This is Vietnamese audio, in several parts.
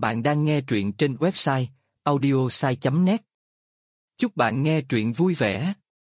Bạn đang nghe truyện trên website audiosai.net. Chúc bạn nghe truyện vui vẻ.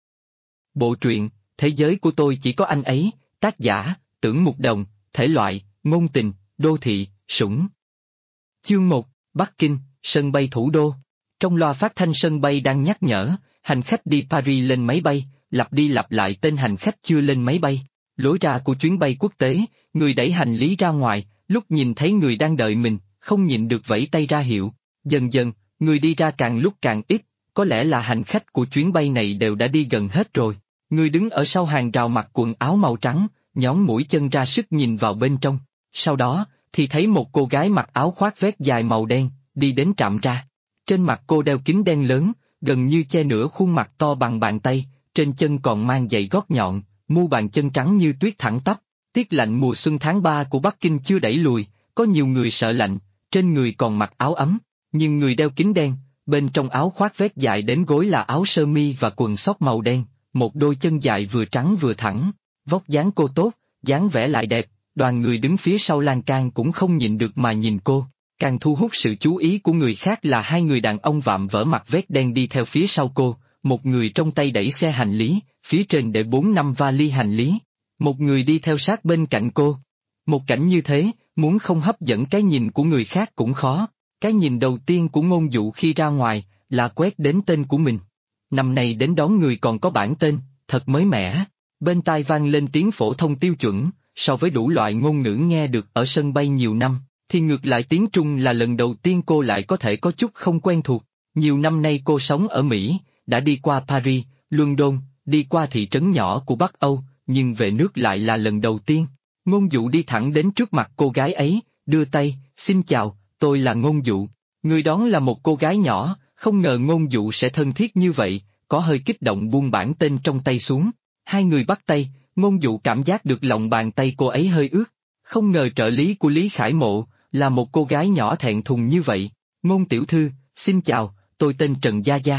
Bộ truyện Thế giới của tôi chỉ có anh ấy, tác giả Tưởng Mục Đồng, thể loại ngôn tình, đô thị, sủng. Chương 1, Bắc Kinh, sân bay thủ đô. Trong loa phát thanh sân bay đang nhắc nhở, hành khách đi Paris lên máy bay, lặp đi lặp lại tên hành khách chưa lên máy bay. Lối ra của chuyến bay quốc tế, người đẩy hành lý ra ngoài, lúc nhìn thấy người đang đợi mình, không nhịn được vẫy tay ra hiệu. Dần dần, người đi ra càng lúc càng ít, có lẽ là hành khách của chuyến bay này đều đã đi gần hết rồi. Người đứng ở sau hàng rào mặc quần áo màu trắng, nhón mũi chân ra sức nhìn vào bên trong. Sau đó, thì thấy một cô gái mặc áo khoác vest dài màu đen, đi đến trạm ra. Trên mặt cô đeo kính đen lớn, gần như che nửa khuôn mặt to bằng bàn tay, trên chân còn mang giày gót nhọn, mu bàn chân trắng như tuyết thẳng tắp. Tiết lạnh mùa xuân tháng 3 của Bắc Kinh chưa đẩy lùi, có nhiều người sợ lạnh, trên người còn mặc áo ấm, nhưng người đeo kính đen, bên trong áo khoác vest dài đến gối là áo sơ mi và quần sóc màu đen, một đôi chân dài vừa trắng vừa thẳng, vóc dáng cô tốt, dáng vẻ lại đẹp, đoàn người đứng phía sau lan can cũng không nhịn được mà nhìn cô. Càng thu hút sự chú ý của người khác là hai người đàn ông vạm vỡ mặc vest đen đi theo phía sau cô, một người trong tay đẩy xe hành lý, phía trên để 4-5 vali hành lý, một người đi theo sát bên cạnh cô. Một cảnh như thế, muốn không hấp dẫn cái nhìn của người khác cũng khó. Cái nhìn đầu tiên của Ngôn Dụ khi ra ngoài, là quét đến tên của mình. Năm nay đến đón người còn có bản tên, thật mới mẻ. Bên tai vang lên tiếng phổ thông tiêu chuẩn, so với đủ loại ngôn ngữ nghe được ở sân bay nhiều năm, thì ngược lại tiếng Trung là lần đầu tiên cô lại có thể có chút không quen thuộc. Nhiều năm nay cô sống ở Mỹ, đã đi qua Paris, London, đi qua thị trấn nhỏ của Bắc Âu, nhưng về nước lại là lần đầu tiên. Ngôn Dụ đi thẳng đến trước mặt cô gái ấy, đưa tay, xin chào, tôi là Ngôn Dụ. Người đón là một cô gái nhỏ, không ngờ Ngôn Dụ sẽ thân thiết như vậy, có hơi kích động buông bản tên trong tay xuống. Hai người bắt tay, Ngôn Dụ cảm giác được lòng bàn tay cô ấy hơi ướt. Không ngờ trợ lý của Lý Khải Mộ, là một cô gái nhỏ thẹn thùng như vậy. Ngôn tiểu thư, xin chào, tôi tên Trần Gia Gia.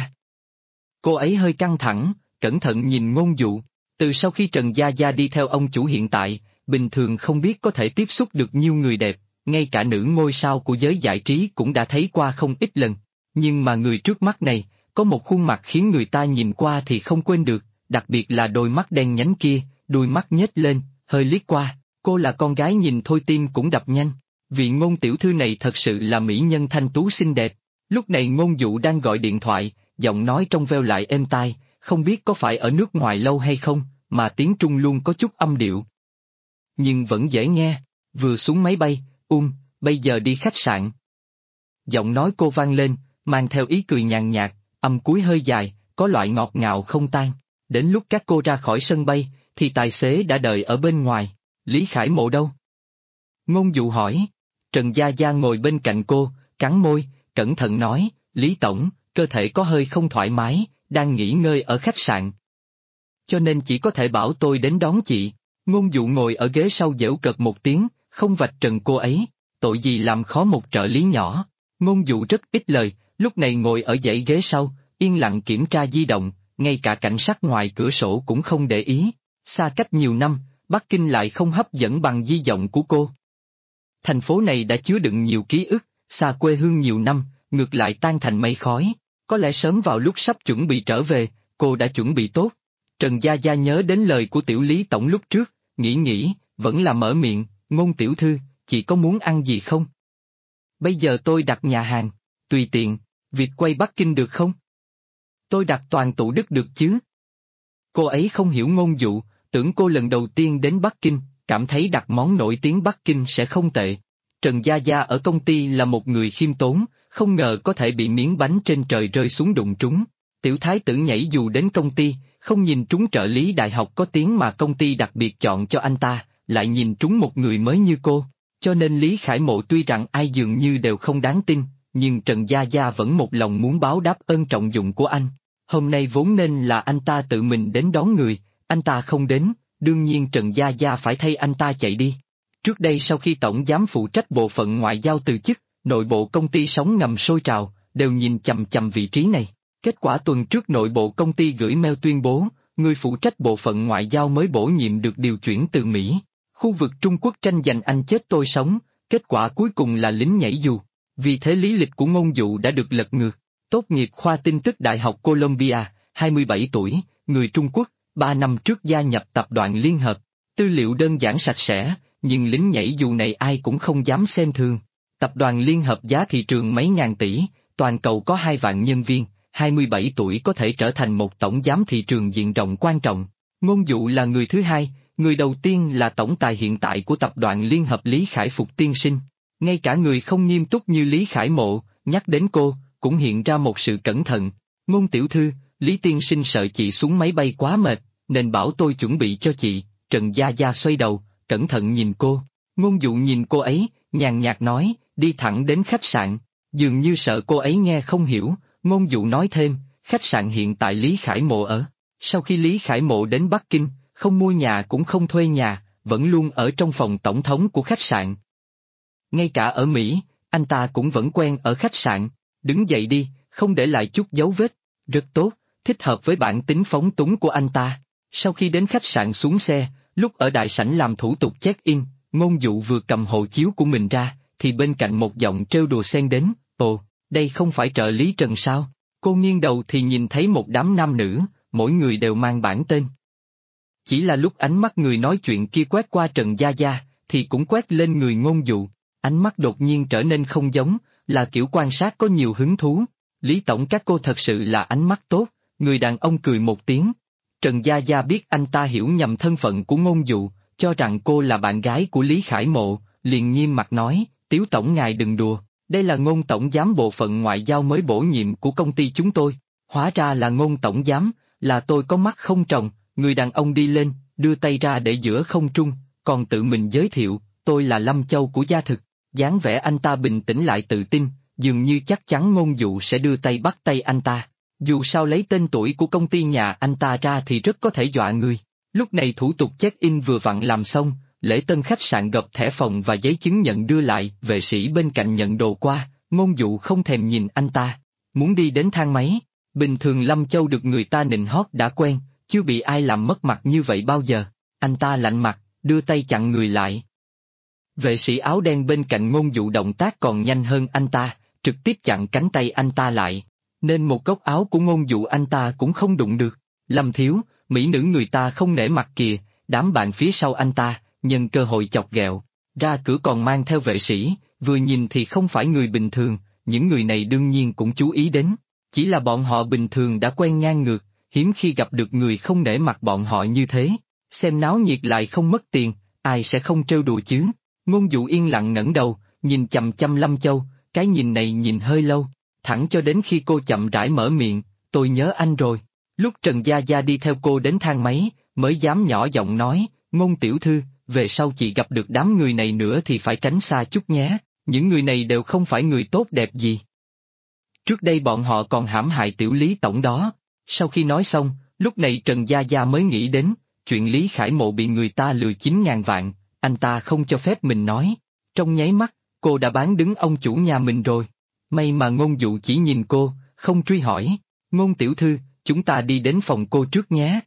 Cô ấy hơi căng thẳng, cẩn thận nhìn Ngôn Dụ. Từ sau khi Trần Gia Gia đi theo ông chủ hiện tại, bình thường không biết có thể tiếp xúc được nhiều người đẹp, ngay cả nữ ngôi sao của giới giải trí cũng đã thấy qua không ít lần. Nhưng mà người trước mắt này, có một khuôn mặt khiến người ta nhìn qua thì không quên được, đặc biệt là đôi mắt đen nhánh kia, đôi mắt nhếch lên, hơi liếc qua, cô là con gái nhìn thôi tim cũng đập nhanh. Vị Ngôn tiểu thư này thật sự là mỹ nhân thanh tú xinh đẹp. Lúc này Ngôn Dụ đang gọi điện thoại, giọng nói trong veo lại êm tai, không biết có phải ở nước ngoài lâu hay không, mà tiếng Trung luôn có chút âm điệu. Nhưng vẫn dễ nghe, vừa xuống máy bay, bây giờ đi khách sạn. Giọng nói cô vang lên, mang theo ý cười nhàn nhạt, âm cuối hơi dài, có loại ngọt ngào không tan. Đến lúc các cô ra khỏi sân bay, thì tài xế đã đợi ở bên ngoài. Lý Khải Mộ đâu? Ngôn Dụ hỏi. Trần Gia Gia ngồi bên cạnh cô, cắn môi, cẩn thận nói, Lý Tổng, cơ thể có hơi không thoải mái, đang nghỉ ngơi ở khách sạn. Cho nên chỉ có thể bảo tôi đến đón chị. Ngôn Dụ ngồi ở ghế sau giễu cợt một tiếng, không vạch trần cô ấy, tội gì làm khó một trợ lý nhỏ. Ngôn Dụ rất ít lời, lúc này ngồi ở dãy ghế sau, yên lặng kiểm tra di động, ngay cả cảnh sát ngoài cửa sổ cũng không để ý. Xa cách nhiều năm, Bắc Kinh lại không hấp dẫn bằng di động của cô. Thành phố này đã chứa đựng nhiều ký ức, xa quê hương nhiều năm, ngược lại tan thành mây khói. Có lẽ sớm vào lúc sắp chuẩn bị trở về, cô đã chuẩn bị tốt. Trần Gia Gia nhớ đến lời của tiểu Lý Tổng lúc trước, nghĩ, vẫn là mở miệng, Ngôn tiểu thư, chị có muốn ăn gì không? Bây giờ tôi đặt nhà hàng, tùy tiện, Việt quay Bắc Kinh được không? Tôi đặt toàn tủ Đức được chứ? Cô ấy không hiểu Ngôn Dụ, tưởng cô lần đầu tiên đến Bắc Kinh, cảm thấy đặt món nổi tiếng Bắc Kinh sẽ không tệ. Trần Gia Gia ở công ty là một người khiêm tốn, không ngờ có thể bị miếng bánh trên trời rơi xuống đụng trúng. Tiểu thái tử nhảy dù đến công ty, không nhìn trúng trợ lý đại học có tiếng mà công ty đặc biệt chọn cho anh ta, lại nhìn trúng một người mới như cô. Cho nên Lý Khải Mộ tuy rằng ai dường như đều không đáng tin, nhưng Trần Gia Gia vẫn một lòng muốn báo đáp ơn trọng dụng của anh. Hôm nay vốn nên là anh ta tự mình đến đón người, anh ta không đến, đương nhiên Trần Gia Gia phải thay anh ta chạy đi. Trước đây sau khi tổng giám phụ trách bộ phận ngoại giao từ chức, nội bộ công ty sóng ngầm sôi trào, đều nhìn chằm chằm vị trí này. Kết quả tuần trước nội bộ công ty gửi mail tuyên bố, người phụ trách bộ phận ngoại giao mới bổ nhiệm được điều chuyển từ Mỹ. Khu vực Trung Quốc tranh giành anh chết tôi sống, kết quả cuối cùng là lính nhảy dù. Vì thế lý lịch của Ngôn Dụ đã được lật ngược. Tốt nghiệp khoa tin tức Đại học Columbia, 27 tuổi, người Trung Quốc, 3 năm trước gia nhập tập đoàn Liên Hợp. Tư liệu đơn giản sạch sẽ, nhưng lính nhảy dù này ai cũng không dám xem thường. Tập đoàn Liên Hợp giá thị trường mấy ngàn tỷ, toàn cầu có 2 vạn nhân viên, 27 tuổi có thể trở thành một tổng giám thị trường diện rộng quan trọng. Ngôn Dụ là người thứ hai, người đầu tiên là tổng tài hiện tại của tập đoàn Liên Hợp Lý Khải Phục tiên sinh. Ngay cả người không nghiêm túc như Lý Khải Mộ, nhắc đến cô, cũng hiện ra một sự cẩn thận. Ngôn tiểu thư, Lý tiên sinh sợ chị xuống máy bay quá mệt, nên bảo tôi chuẩn bị cho chị. Trần Gia Gia xoay đầu, cẩn thận nhìn cô. Ngôn Dụ nhìn cô ấy, nhàn nhạt nói, đi thẳng đến khách sạn. Dường như sợ cô ấy nghe không hiểu, Ngôn Dụ nói thêm, khách sạn hiện tại Lý Khải Mộ ở. Sau khi Lý Khải Mộ đến Bắc Kinh, không mua nhà cũng không thuê nhà, vẫn luôn ở trong phòng tổng thống của khách sạn. Ngay cả ở Mỹ, anh ta cũng vẫn quen ở khách sạn. Đứng dậy đi, không để lại chút dấu vết. Rất tốt, thích hợp với bản tính phóng túng của anh ta. Sau khi đến khách sạn xuống xe, lúc ở đại sảnh làm thủ tục check-in, Ngôn Dụ vừa cầm hộ chiếu của mình ra, thì bên cạnh một giọng trêu đùa xen đến, ồ, đây không phải trợ lý Trần sao? Cô nghiêng đầu thì nhìn thấy một đám nam nữ, mỗi người đều mang bản tên. Chỉ là lúc ánh mắt người nói chuyện kia quét qua Trần Gia Gia, thì cũng quét lên người Ngôn Dụ. Ánh mắt đột nhiên trở nên không giống, là kiểu quan sát có nhiều hứng thú. Lý tổng các cô thật sự là ánh mắt tốt, người đàn ông cười một tiếng. Trần Gia Gia biết anh ta hiểu nhầm thân phận của Ngôn Dụ, cho rằng cô là bạn gái của Lý Khải Mộ, liền nghiêm mặt nói, Tiếu tổng ngài đừng đùa, đây là Ngôn tổng giám bộ phận ngoại giao mới bổ nhiệm của công ty chúng tôi. Hóa ra là Ngôn tổng giám, là tôi có mắt không tròng. Người đàn ông đi lên, đưa tay ra để giữa không trung, còn tự mình giới thiệu, tôi là Lâm Châu của Gia Thực. Dáng vẻ anh ta bình tĩnh lại tự tin, dường như chắc chắn Ngôn Dụ sẽ đưa tay bắt tay anh ta. Dù sao lấy tên tuổi của công ty nhà anh ta ra thì rất có thể dọa người. Lúc này thủ tục check-in vừa vặn làm xong, lễ tân khách sạn gộp thẻ phòng và giấy chứng nhận đưa lại, vệ sĩ bên cạnh nhận đồ qua, Ngôn Dụ không thèm nhìn anh ta, muốn đi đến thang máy. Bình thường Lâm Châu được người ta nịnh hót đã quen, chưa bị ai làm mất mặt như vậy bao giờ. Anh ta lạnh mặt, đưa tay chặn người lại. Vệ sĩ áo đen bên cạnh Ngôn Dụ động tác còn nhanh hơn anh ta, trực tiếp chặn cánh tay anh ta lại, nên một góc áo của Ngôn Dụ anh ta cũng không đụng được. Lâm thiếu, mỹ nữ người ta không nể mặt kìa. Đám bạn phía sau anh ta, nhân cơ hội chọc ghẹo, ra cửa còn mang theo vệ sĩ, vừa nhìn thì không phải người bình thường, những người này đương nhiên cũng chú ý đến. Chỉ là bọn họ bình thường đã quen ngang ngược, hiếm khi gặp được người không nể mặt bọn họ như thế. Xem náo nhiệt lại không mất tiền, ai sẽ không trêu đùa chứ. Ngôn Dụ yên lặng ngẩng đầu, nhìn chằm chằm Lâm Châu, cái nhìn này nhìn hơi lâu, thẳng cho đến khi cô chậm rãi mở miệng, tôi nhớ anh rồi. Lúc Trần Gia Gia đi theo cô đến thang máy, mới dám nhỏ giọng nói, Ngôn tiểu thư, về sau chị gặp được đám người này nữa thì phải tránh xa chút nhé, những người này đều không phải người tốt đẹp gì. Trước đây bọn họ còn hãm hại tiểu Lý tổng đó. Sau khi nói xong, lúc này Trần Gia Gia mới nghĩ đến, chuyện Lý Khải Mộ bị người ta lừa 9.000 vạn, anh ta không cho phép mình nói. Trong nháy mắt, cô đã bán đứng ông chủ nhà mình rồi. May mà Ngôn Dụ chỉ nhìn cô, không truy hỏi. Ngôn tiểu thư, chúng ta đi đến phòng cô trước nhé.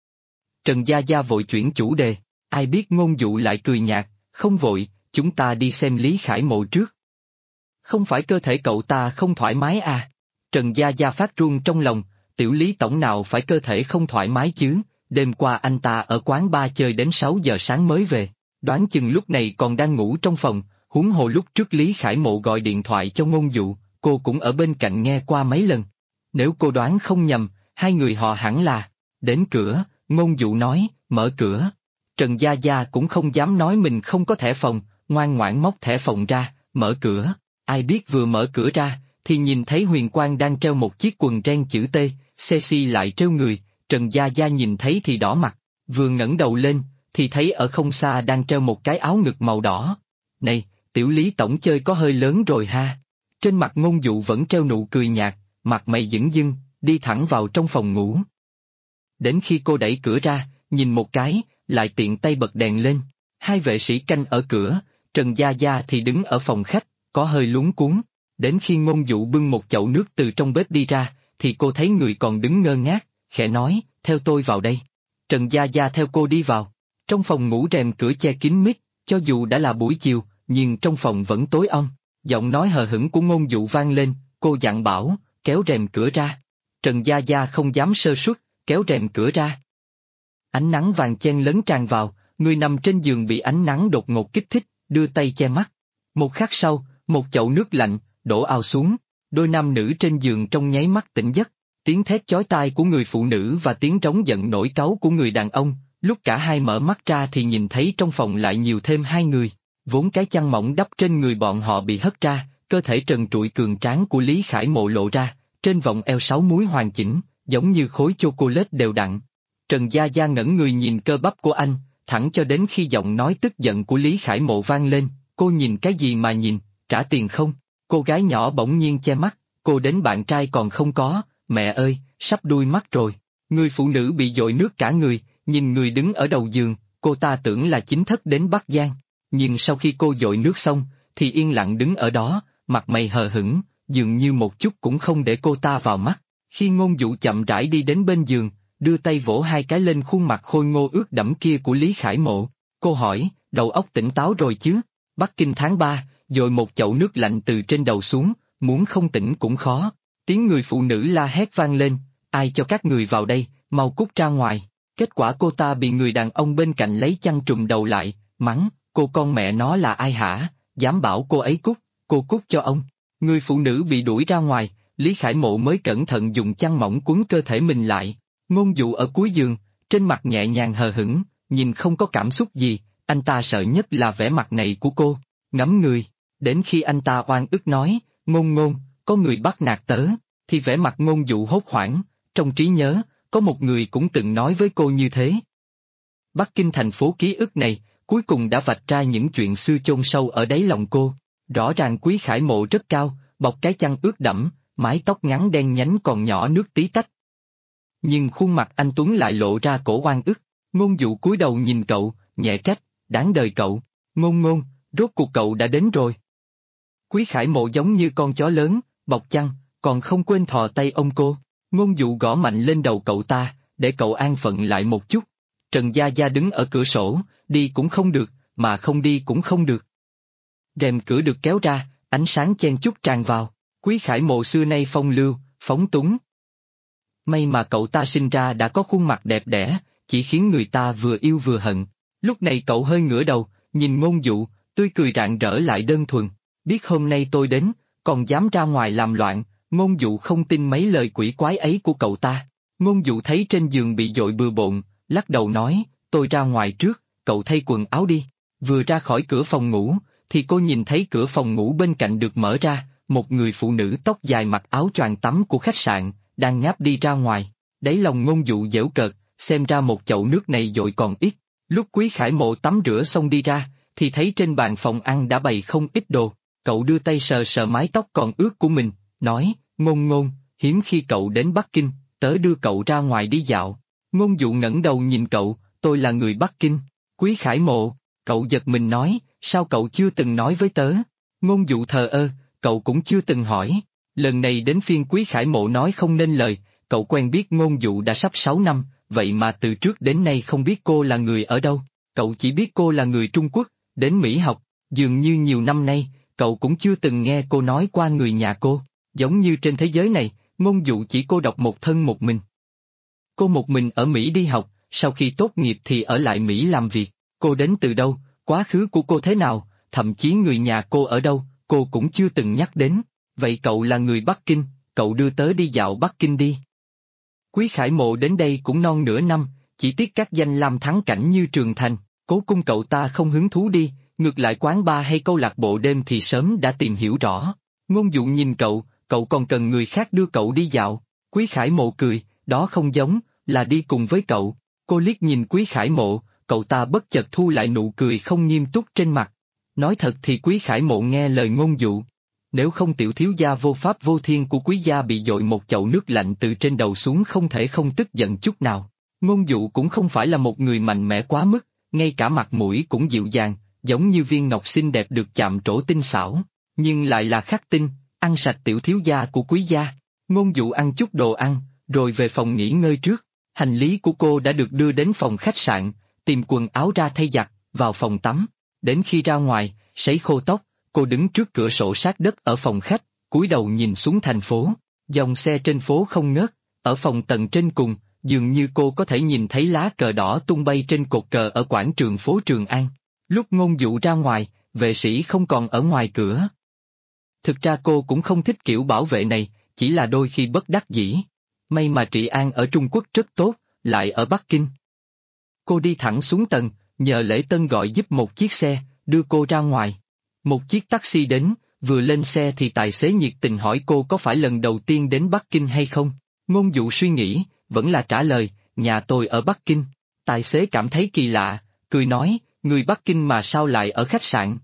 Trần Gia Gia vội chuyển chủ đề, ai biết Ngôn Dụ lại cười nhạt, không vội, chúng ta đi xem Lý Khải Mộ trước. Không phải cơ thể cậu ta không thoải mái à? Trần Gia Gia phát run trong lòng, tiểu Lý tổng nào phải cơ thể không thoải mái chứ, đêm qua anh ta ở quán bar chơi đến 6 giờ sáng mới về, đoán chừng lúc này còn đang ngủ trong phòng, huống hồ lúc trước Lý Khải Mộ gọi điện thoại cho Ngôn Dụ, cô cũng ở bên cạnh nghe qua mấy lần. Nếu cô đoán không nhầm, hai người họ hẳn là, đến cửa, Ngôn Dụ nói, mở cửa. Trần Gia Gia cũng không dám nói mình không có thẻ phòng, ngoan ngoãn móc thẻ phòng ra, mở cửa. Ai biết vừa mở cửa ra, thì nhìn thấy Huyền Quang đang treo một chiếc quần ren chữ T, sexy lại treo người, Trần Gia Gia nhìn thấy thì đỏ mặt, vừa ngẩng đầu lên, thì thấy ở không xa đang treo một cái áo ngực màu đỏ. Này, tiểu Lý tổng chơi có hơi lớn rồi ha. Trên mặt Ngôn Dụ vẫn treo nụ cười nhạt, mặt mày dửng dưng, đi thẳng vào trong phòng ngủ. Đến khi cô đẩy cửa ra, nhìn một cái, lại tiện tay bật đèn lên. Hai vệ sĩ canh ở cửa, Trần Gia Gia thì đứng ở phòng khách, có hơi luống cuống. Đến khi Ngôn Dụ bưng một chậu nước từ trong bếp đi ra, thì cô thấy người còn đứng ngơ ngác, khẽ nói, theo tôi vào đây. Trần Gia Gia theo cô đi vào. Trong phòng ngủ rèm cửa che kín mít, cho dù đã là buổi chiều, nhưng trong phòng vẫn tối om. Giọng nói hờ hững của Ngôn Dụ vang lên, cô dặn bảo, kéo rèm cửa ra. Trần Gia Gia không dám sơ suất, kéo rèm cửa ra. Ánh nắng vàng chen lấn tràn vào, người nằm trên giường bị ánh nắng đột ngột kích thích, đưa tay che mắt. Một khắc sau, một chậu nước lạnh, đổ ào xuống, đôi nam nữ trên giường trong nháy mắt tỉnh giấc, tiếng thét chói tai của người phụ nữ và tiếng trống giận nổi cáu của người đàn ông, lúc cả hai mở mắt ra thì nhìn thấy trong phòng lại nhiều thêm hai người, vốn cái chăn mỏng đắp trên người bọn họ bị hất ra, cơ thể trần trụi cường tráng của Lý Khải Mộ lộ ra, trên vòng eo 6 múi hoàn chỉnh, giống như khối chocolate đều đặn. Trần Gia Gia ngẩn người nhìn cơ bắp của anh, thẳng cho đến khi giọng nói tức giận của Lý Khải Mộ vang lên, cô nhìn cái gì mà nhìn, trả tiền không? Cô gái nhỏ bỗng nhiên che mắt, cô đến bạn trai còn không có, mẹ ơi, sắp đuôi mắt rồi. Người phụ nữ bị dội nước cả người, nhìn người đứng ở đầu giường, cô ta tưởng là chính thất đến Bắc Giang. Nhưng sau khi cô dội nước xong, thì yên lặng đứng ở đó, mặt mày hờ hững, dường như một chút cũng không để cô ta vào mắt. Khi Ngôn Dụ chậm rãi đi đến bên giường, đưa tay vỗ hai cái lên khuôn mặt khôi ngô ướt đẫm kia của Lý Khải Mộ. Cô hỏi, đầu óc tỉnh táo rồi chứ? Bắc Kinh tháng 3, dội một chậu nước lạnh từ trên đầu xuống, muốn không tỉnh cũng khó. Tiếng người phụ nữ la hét vang lên, ai cho các người vào đây, mau cút ra ngoài. Kết quả cô ta bị người đàn ông bên cạnh lấy chăn trùm đầu lại, mắng, cô con mẹ nó là ai hả, dám bảo cô ấy cút, cô cút cho ông. Người phụ nữ bị đuổi ra ngoài, Lý Khải Mộ mới cẩn thận dùng chăn mỏng quấn cơ thể mình lại. Ngôn Dụ ở cuối giường, trên mặt nhẹ nhàng hờ hững, nhìn không có cảm xúc gì, anh ta sợ nhất là vẻ mặt này của cô, ngắm người. Đến khi anh ta oan ức nói, Ngôn, có người bắt nạt tớ, thì vẻ mặt Ngôn Dụ hốt hoảng, trong trí nhớ, có một người cũng từng nói với cô như thế. Bắc Kinh thành phố ký ức này, cuối cùng đã vạch ra những chuyện xưa chôn sâu ở đáy lòng cô. Rõ ràng Quý Khải Mộ rất cao, bọc cái chăn ướt đẫm, mái tóc ngắn đen nhánh còn nhỏ nước tí tách. Nhưng khuôn mặt anh Tuấn lại lộ ra cổ oan ức. Ngôn Dụ cúi đầu nhìn cậu, nhẹ trách, đáng đời cậu. Ngôn, rốt cuộc cậu đã đến rồi. Quý Khải Mộ giống như con chó lớn, bọc chăn, còn không quên thò tay ôm cô. Ngôn Dụ gõ mạnh lên đầu cậu ta, để cậu an phận lại một chút. Trần Gia Gia đứng ở cửa sổ, đi cũng không được, mà không đi cũng không được. Rèm cửa được kéo ra, ánh sáng chen chúc tràn vào. Quý Khải Mộ xưa nay phong lưu, phóng túng. May mà cậu ta sinh ra đã có khuôn mặt đẹp đẽ, chỉ khiến người ta vừa yêu vừa hận. Lúc này cậu hơi ngửa đầu, nhìn Ngôn Dụ, tươi cười rạng rỡ lại đơn thuần. Biết hôm nay tôi đến, còn dám ra ngoài làm loạn. Ngôn Dụ không tin mấy lời quỷ quái ấy của cậu ta. Ngôn Dụ thấy trên giường bị dội bừa bộn, lắc đầu nói, tôi ra ngoài trước, cậu thay quần áo đi. Vừa ra khỏi cửa phòng ngủ, thì cô nhìn thấy cửa phòng ngủ bên cạnh được mở ra, một người phụ nữ tóc dài mặc áo choàng tắm của khách sạn, đang ngáp đi ra ngoài. Đáy lòng Ngôn Dụ giễu cợt, xem ra một chậu nước này dội còn ít. Lúc Quý Khải Mộ tắm rửa xong đi ra, thì thấy trên bàn phòng ăn đã bày không ít đồ. Cậu đưa tay sờ sờ mái tóc còn ướt của mình, nói, Ngôn, hiếm khi cậu đến Bắc Kinh, tớ đưa cậu ra ngoài đi dạo. Ngôn Dụ ngẩng đầu nhìn cậu, tôi là người Bắc Kinh. Quý Khải Mộ, cậu giật mình nói, sao cậu chưa từng nói với tớ? Ngôn Dụ thờ ơ, cậu cũng chưa từng hỏi. Lần này đến phiên Quý Khải Mộ nói không nên lời, cậu quen biết Ngôn Dụ đã sắp 6 năm, vậy mà từ trước đến nay không biết cô là người ở đâu. Cậu chỉ biết cô là người Trung Quốc, đến Mỹ học, dường như nhiều năm nay, cậu cũng chưa từng nghe cô nói qua người nhà cô. Giống như trên thế giới này, Ngôn Dụ chỉ cô độc một thân một mình. Cô một mình ở Mỹ đi học, sau khi tốt nghiệp thì ở lại Mỹ làm việc. Cô đến từ đâu, quá khứ của cô thế nào, thậm chí người nhà cô ở đâu, cô cũng chưa từng nhắc đến. Vậy cậu là người Bắc Kinh, cậu đưa tớ đi dạo Bắc Kinh đi. Quý Khải Mộ đến đây cũng non nửa năm, chỉ tiếc các danh lam thắng cảnh như Trường Thành, Cố Cung cậu ta không hứng thú đi, ngược lại quán bar hay câu lạc bộ đêm thì sớm đã tìm hiểu rõ. Ngôn Dụ nhìn cậu còn cần người khác đưa cậu đi dạo. Quý Khải Mộ cười, đó không giống, là đi cùng với cậu. Cô liếc nhìn Quý Khải Mộ, cậu ta bất chợt thu lại nụ cười không nghiêm túc trên mặt. Nói thật thì Quý Khải Mộ nghe lời Ngôn Dụ. Nếu không tiểu thiếu gia vô pháp vô thiên của quý gia bị dội một chậu nước lạnh từ trên đầu xuống không thể không tức giận chút nào. Ngôn Dụ cũng không phải là một người mạnh mẽ quá mức, ngay cả mặt mũi cũng dịu dàng, giống như viên ngọc xinh đẹp được chạm trổ tinh xảo, nhưng lại là khắc tinh, ăn sạch tiểu thiếu gia của quý gia. Ngôn Dụ ăn chút đồ ăn, rồi về phòng nghỉ ngơi trước. Hành lý của cô đã được đưa đến phòng khách sạn, tìm quần áo ra thay giặt, vào phòng tắm. Đến khi ra ngoài, sấy khô tóc, cô đứng trước cửa sổ sát đất ở phòng khách, cúi đầu nhìn xuống thành phố. Dòng xe trên phố không ngớt, ở phòng tầng trên cùng, dường như cô có thể nhìn thấy lá cờ đỏ tung bay trên cột cờ ở quảng trường phố Trường An. Lúc Ngôn Dụ ra ngoài, vệ sĩ không còn ở ngoài cửa. Thực ra cô cũng không thích kiểu bảo vệ này, chỉ là đôi khi bất đắc dĩ. May mà trị an ở Trung Quốc rất tốt, lại ở Bắc Kinh. Cô đi thẳng xuống tầng, nhờ Lễ Tân gọi giúp một chiếc xe, đưa cô ra ngoài. Một chiếc taxi đến, vừa lên xe thì tài xế nhiệt tình hỏi cô có phải lần đầu tiên đến Bắc Kinh hay không. Ngôn Dụ suy nghĩ, vẫn là trả lời, nhà tôi ở Bắc Kinh. Tài xế cảm thấy kỳ lạ, cười nói, người Bắc Kinh mà sao lại ở khách sạn?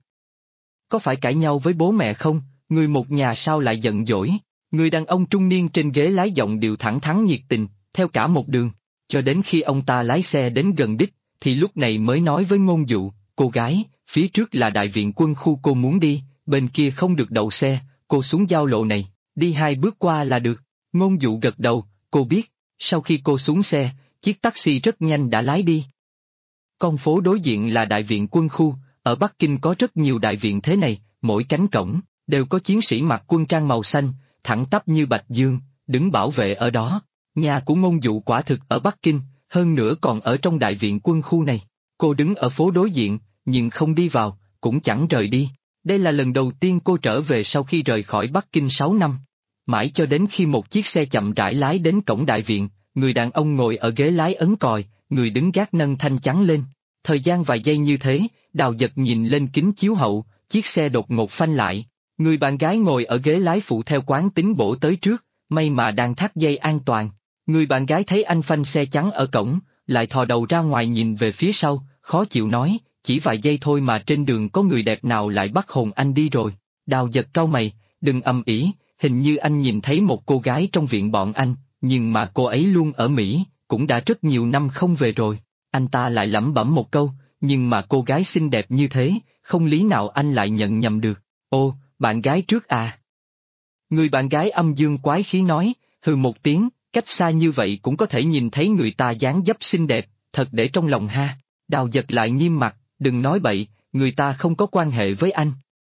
Có phải cãi nhau với bố mẹ không, người một nhà sao lại giận dỗi? Người đàn ông trung niên trên ghế lái giọng điệu thẳng thắn nhiệt tình, theo cả một đường, cho đến khi ông ta lái xe đến gần đích, thì lúc này mới nói với Ngôn Dụ, cô gái, phía trước là đại viện quân khu cô muốn đi, bên kia không được đậu xe, cô xuống giao lộ này, đi 2 bước qua là được. Ngôn Dụ gật đầu, cô biết. Sau khi cô xuống xe, chiếc taxi rất nhanh đã lái đi. Con phố đối diện là đại viện quân khu, ở Bắc Kinh có rất nhiều đại viện thế này, mỗi cánh cổng đều có chiến sĩ mặc quân trang màu xanh, thẳng tắp như bạch dương, đứng bảo vệ ở đó. Nhà của Ngôn Dụ quả thực ở Bắc Kinh, hơn nữa còn ở trong đại viện quân khu này. Cô đứng ở phố đối diện, nhưng không đi vào, cũng chẳng rời đi. Đây là lần đầu tiên cô trở về sau khi rời khỏi Bắc Kinh 6 năm. Mãi cho đến khi một chiếc xe chậm rãi lái đến cổng đại viện, người đàn ông ngồi ở ghế lái ấn còi, người đứng gác nâng thanh chắn lên. Thời gian vài giây như thế, Đào Giật nhìn lên kính chiếu hậu, chiếc xe đột ngột phanh lại. Người bạn gái ngồi ở ghế lái phụ theo quán tính bổ tới trước, may mà đang thắt dây an toàn. Người bạn gái thấy anh phanh xe chắn ở cổng, lại thò đầu ra ngoài nhìn về phía sau, khó chịu nói, chỉ vài giây thôi mà trên đường có người đẹp nào lại bắt hồn anh đi rồi. Đào Giật cau mày, đừng ầm ĩ, hình như anh nhìn thấy một cô gái trong viện bọn anh, nhưng mà cô ấy luôn ở Mỹ, cũng đã rất nhiều năm không về rồi. Anh ta lại lẩm bẩm một câu, nhưng mà cô gái xinh đẹp như thế, không lý nào anh lại nhận nhầm được. Ô, bạn gái trước à? Người bạn gái âm dương quái khí nói, hừ một tiếng, cách xa như vậy cũng có thể nhìn thấy người ta dáng dấp xinh đẹp, thật để trong lòng ha. Đào Giật lại nghiêm mặt, đừng nói bậy, người ta không có quan hệ với anh.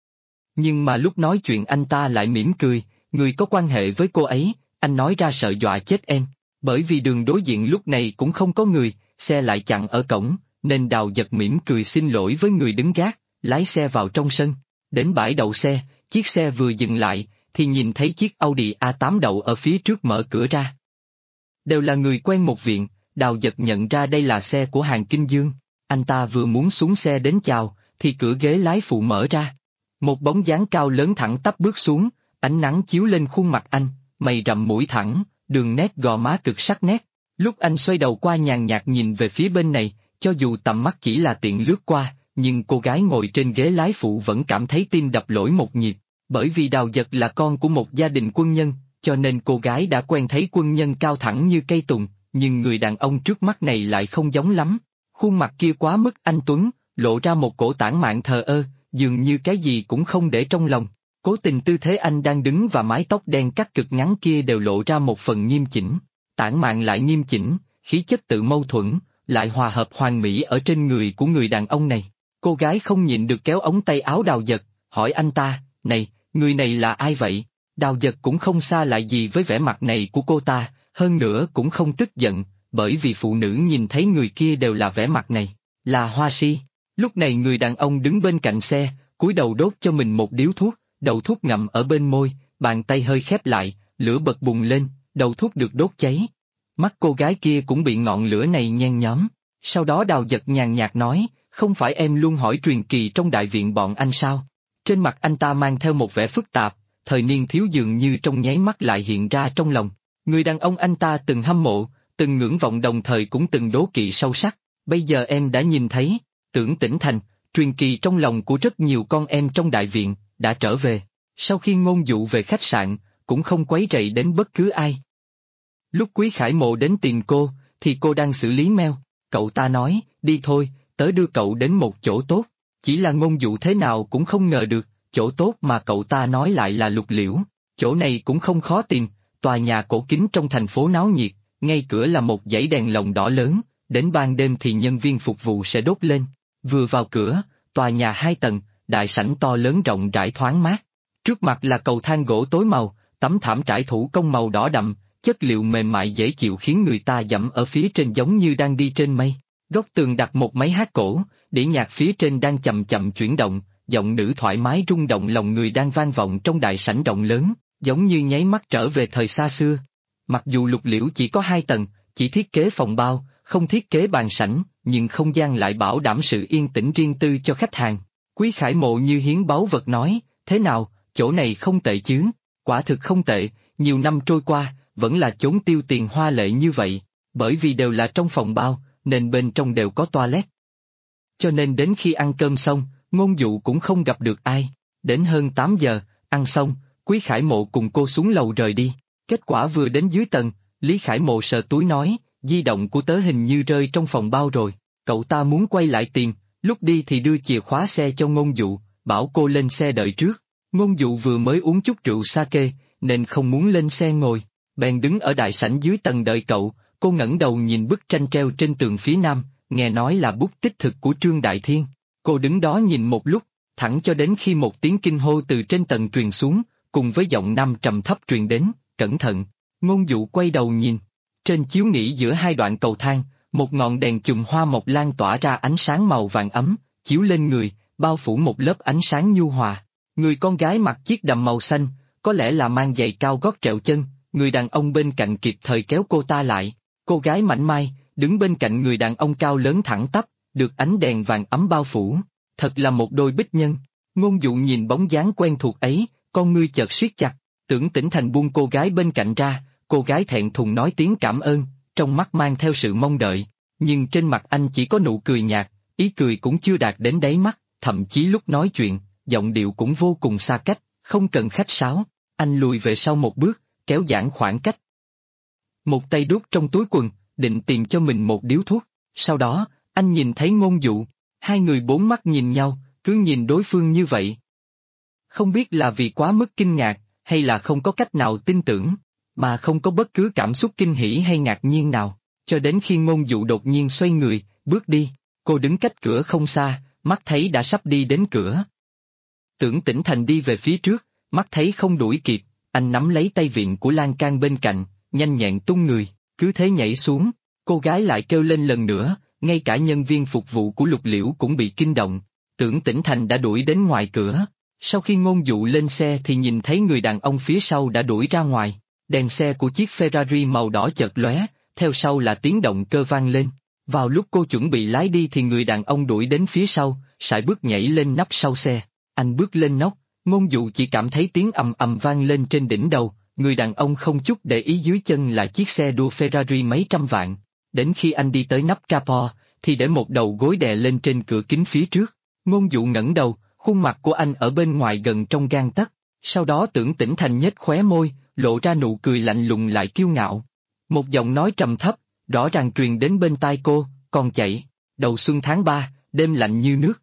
Nhưng mà lúc nói chuyện anh ta lại mỉm cười, người có quan hệ với cô ấy, anh nói ra sợ dọa chết em. Bởi vì đường đối diện lúc này cũng không có người, xe lại chặn ở cổng, nên Đào Giật mỉm cười xin lỗi với người đứng gác, lái xe vào trong sân. Đến bãi đậu xe, chiếc xe vừa dừng lại, thì nhìn thấy chiếc Audi A8 đậu ở phía trước mở cửa ra. Đều là người quen một viện, Đào Giật nhận ra đây là xe của Hàn Kinh Dương. Anh ta vừa muốn xuống xe đến chào, thì cửa ghế lái phụ mở ra. Một bóng dáng cao lớn thẳng tắp bước xuống, ánh nắng chiếu lên khuôn mặt anh, mày rậm mũi thẳng, đường nét gò má cực sắc nét. Lúc anh xoay đầu qua nhàn nhạt nhìn về phía bên này, cho dù tầm mắt chỉ là tiện lướt qua, nhưng cô gái ngồi trên ghế lái phụ vẫn cảm thấy tim đập lỗi một nhịp. Bởi vì Đào Giật là con của một gia đình quân nhân, cho nên cô gái đã quen thấy quân nhân cao thẳng như cây tùng, nhưng người đàn ông trước mắt này lại không giống lắm. Khuôn mặt kia quá mức anh tuấn, lộ ra một cổ tản mạn thờ ơ, dường như cái gì cũng không để trong lòng. Cố tình tư thế anh đang đứng và mái tóc đen cắt cực ngắn kia đều lộ ra một phần nghiêm chỉnh. Tản mạn lại nghiêm chỉnh, khí chất tự mâu thuẫn, lại hòa hợp hoàn mỹ ở trên người của người đàn ông này. Cô gái không nhịn được kéo ống tay áo Đào Giật, hỏi anh ta, này, người này là ai vậy? Đào Giật cũng không xa lại gì với vẻ mặt này của cô ta, hơn nữa cũng không tức giận, bởi vì phụ nữ nhìn thấy người kia đều là vẻ mặt này, là Hoa Si. Lúc này người đàn ông đứng bên cạnh xe, cúi đầu đốt cho mình một điếu thuốc, đầu thuốc ngậm ở bên môi, bàn tay hơi khép lại, lửa bật bùng lên, đầu thuốc được đốt cháy. Mắt cô gái kia cũng bị ngọn lửa này nhen nhóm. Sau đó Đào Giật nhàn nhạt nói, không phải em luôn hỏi truyền kỳ trong đại viện bọn anh sao? Trên mặt anh ta mang theo một vẻ phức tạp, thời niên thiếu dường như trong nháy mắt lại hiện ra trong lòng. Người đàn ông anh ta từng hâm mộ, từng ngưỡng vọng đồng thời cũng từng đố kỵ sâu sắc. Bây giờ em đã nhìn thấy, Tưởng Tĩnh Thành, truyền kỳ trong lòng của rất nhiều con em trong đại viện, đã trở về. Sau khi Ngôn Dụ về khách sạn, cũng không quấy rầy đến bất cứ ai. Lúc Quý Khải Mộ đến tìm cô, thì cô đang xử lý mail. Cậu ta nói, đi thôi, tớ đưa cậu đến một chỗ tốt. Chỉ là Ngôn Dụ thế nào cũng không ngờ được, chỗ tốt mà cậu ta nói lại là Lục Liễu. Chỗ này cũng không khó tìm, tòa nhà cổ kính trong thành phố náo nhiệt, ngay cửa là một dãy đèn lồng đỏ lớn, đến ban đêm thì nhân viên phục vụ sẽ đốt lên. Vừa vào cửa, tòa nhà 2 tầng, đại sảnh to lớn rộng rãi thoáng mát. Trước mặt là cầu thang gỗ tối màu, tấm thảm trải thủ công màu đỏ đậm, chất liệu mềm mại dễ chịu khiến người ta dẫm ở phía trên giống như đang đi trên mây. Góc tường đặt một máy hát cổ, đĩa nhạc phía trên đang chậm chậm chuyển động, giọng nữ thoải mái rung động lòng người đang vang vọng trong đại sảnh rộng lớn, giống như nháy mắt trở về thời xa xưa. Mặc dù Lục Liễu chỉ có 2 tầng, chỉ thiết kế phòng bao, không thiết kế bàn sảnh, nhưng không gian lại bảo đảm sự yên tĩnh riêng tư cho khách hàng. Quý Khải Mộ như hiến báu vật nói, thế nào, chỗ này không tệ chứ? Quả thực không tệ, nhiều năm trôi qua, vẫn là chốn tiêu tiền hoa lệ như vậy, bởi vì đều là trong phòng bao, nên bên trong đều có toilet. Cho nên đến khi ăn cơm xong, Ngôn Dụ cũng không gặp được ai. Đến hơn 8 giờ, ăn xong, Quý Khải Mộ cùng cô xuống lầu rời đi. Kết quả vừa đến dưới tầng, Lý Khải Mộ sờ túi nói, di động của tớ hình như rơi trong phòng bao rồi. Cậu ta muốn quay lại tìm, lúc đi thì đưa chìa khóa xe cho Ngôn Dụ, bảo cô lên xe đợi trước. Ngôn Dụ vừa mới uống chút rượu sake, nên không muốn lên xe ngồi, bèn đứng ở đại sảnh dưới tầng đợi cậu. Cô ngẩng đầu nhìn bức tranh treo trên tường phía nam, nghe nói là bút tích thực của Trương Đại Thiên. Cô đứng đó nhìn một lúc, thẳng cho đến khi một tiếng kinh hô từ trên tầng truyền xuống, cùng với giọng nam trầm thấp truyền đến, cẩn thận. Ngôn Dụ quay đầu nhìn. Trên chiếu nghỉ giữa 2 đoạn cầu thang, một ngọn đèn chùm hoa mộc lan tỏa ra ánh sáng màu vàng ấm, chiếu lên người, bao phủ một lớp ánh sáng nhu hòa. Người con gái mặc chiếc đầm màu xanh, có lẽ là mang giày cao gót trẹo chân, người đàn ông bên cạnh kịp thời kéo cô ta lại. Cô gái mảnh mai, đứng bên cạnh người đàn ông cao lớn thẳng tắp, được ánh đèn vàng ấm bao phủ. Thật là một đôi bích nhân. Ngôn Dụ nhìn bóng dáng quen thuộc ấy, con ngươi chợt siết chặt. Tưởng Tĩnh Thành buông cô gái bên cạnh ra, cô gái thẹn thùng nói tiếng cảm ơn, trong mắt mang theo sự mong đợi. Nhưng trên mặt anh chỉ có nụ cười nhạt, ý cười cũng chưa đạt đến đáy mắt, thậm chí lúc nói chuyện, giọng điệu cũng vô cùng xa cách, không cần khách sáo. Anh lùi về sau một bước, kéo giãn khoảng cách. Một tay đút trong túi quần, định tìm cho mình một điếu thuốc. Sau đó, anh nhìn thấy Ngôn Dụ. 2 người 4 mắt nhìn nhau, cứ nhìn đối phương như vậy. Không biết là vì quá mức kinh ngạc, hay là không có cách nào tin tưởng, mà không có bất cứ cảm xúc kinh hỉ hay ngạc nhiên nào, cho đến khi Ngôn Dụ đột nhiên xoay người, bước đi. Cô đứng cách cửa không xa, mắt thấy đã sắp đi đến cửa. Tưởng Tĩnh Thành đi về phía trước, mắt thấy không đuổi kịp, anh nắm lấy tay vịn của lan can bên cạnh, nhanh nhẹn tung người, cứ thế nhảy xuống. Cô gái lại kêu lên lần nữa, ngay cả nhân viên phục vụ của Lục Liễu cũng bị kinh động. Tưởng Tĩnh Thành đã đuổi đến ngoài cửa. Sau khi Ngôn Dụ lên xe thì nhìn thấy người đàn ông phía sau đã đuổi ra ngoài. Đèn xe của chiếc Ferrari màu đỏ chợt lóe, theo sau là tiếng động cơ vang lên. Vào lúc cô chuẩn bị lái đi thì người đàn ông đuổi đến phía sau, sải bước nhảy lên nắp sau xe. Anh bước lên nóc, Ngôn Dụ chỉ cảm thấy tiếng ầm ầm vang lên trên đỉnh đầu. Người đàn ông không chút để ý dưới chân là chiếc xe đua Ferrari mấy trăm vạn. Đến khi anh đi tới nắp capo, thì để một đầu gối đè lên trên cửa kính phía trước. Ngôn Dụ ngẩng đầu, khuôn mặt của anh ở bên ngoài gần trong gang tấc. Sau đó Tưởng Tĩnh Thành nhếch khóe môi, lộ ra nụ cười lạnh lùng lại kiêu ngạo. Một giọng nói trầm thấp, rõ ràng truyền đến bên tai cô, còn chạy. Đầu xuân tháng 3, đêm lạnh như nước.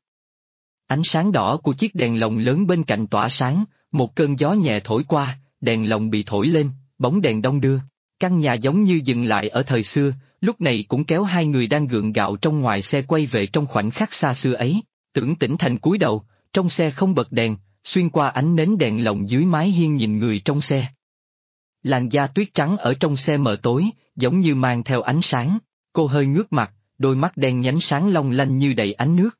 Ánh sáng đỏ của chiếc đèn lồng lớn bên cạnh tỏa sáng, một cơn gió nhẹ thổi qua, đèn lồng bị thổi lên, bóng đèn đong đưa. Căn nhà giống như dừng lại ở thời xưa, lúc này cũng kéo 2 người đang gượng gạo trong ngoài xe quay về trong khoảnh khắc xa xưa ấy. Tưởng Tĩnh Thành cúi đầu, trong xe không bật đèn, xuyên qua ánh nến đèn lồng dưới mái hiên nhìn người trong xe. Làn da tuyết trắng ở trong xe mờ tối, giống như mang theo ánh sáng. Cô hơi ngước mặt, đôi mắt đen nhánh sáng long lanh như đầy ánh nước.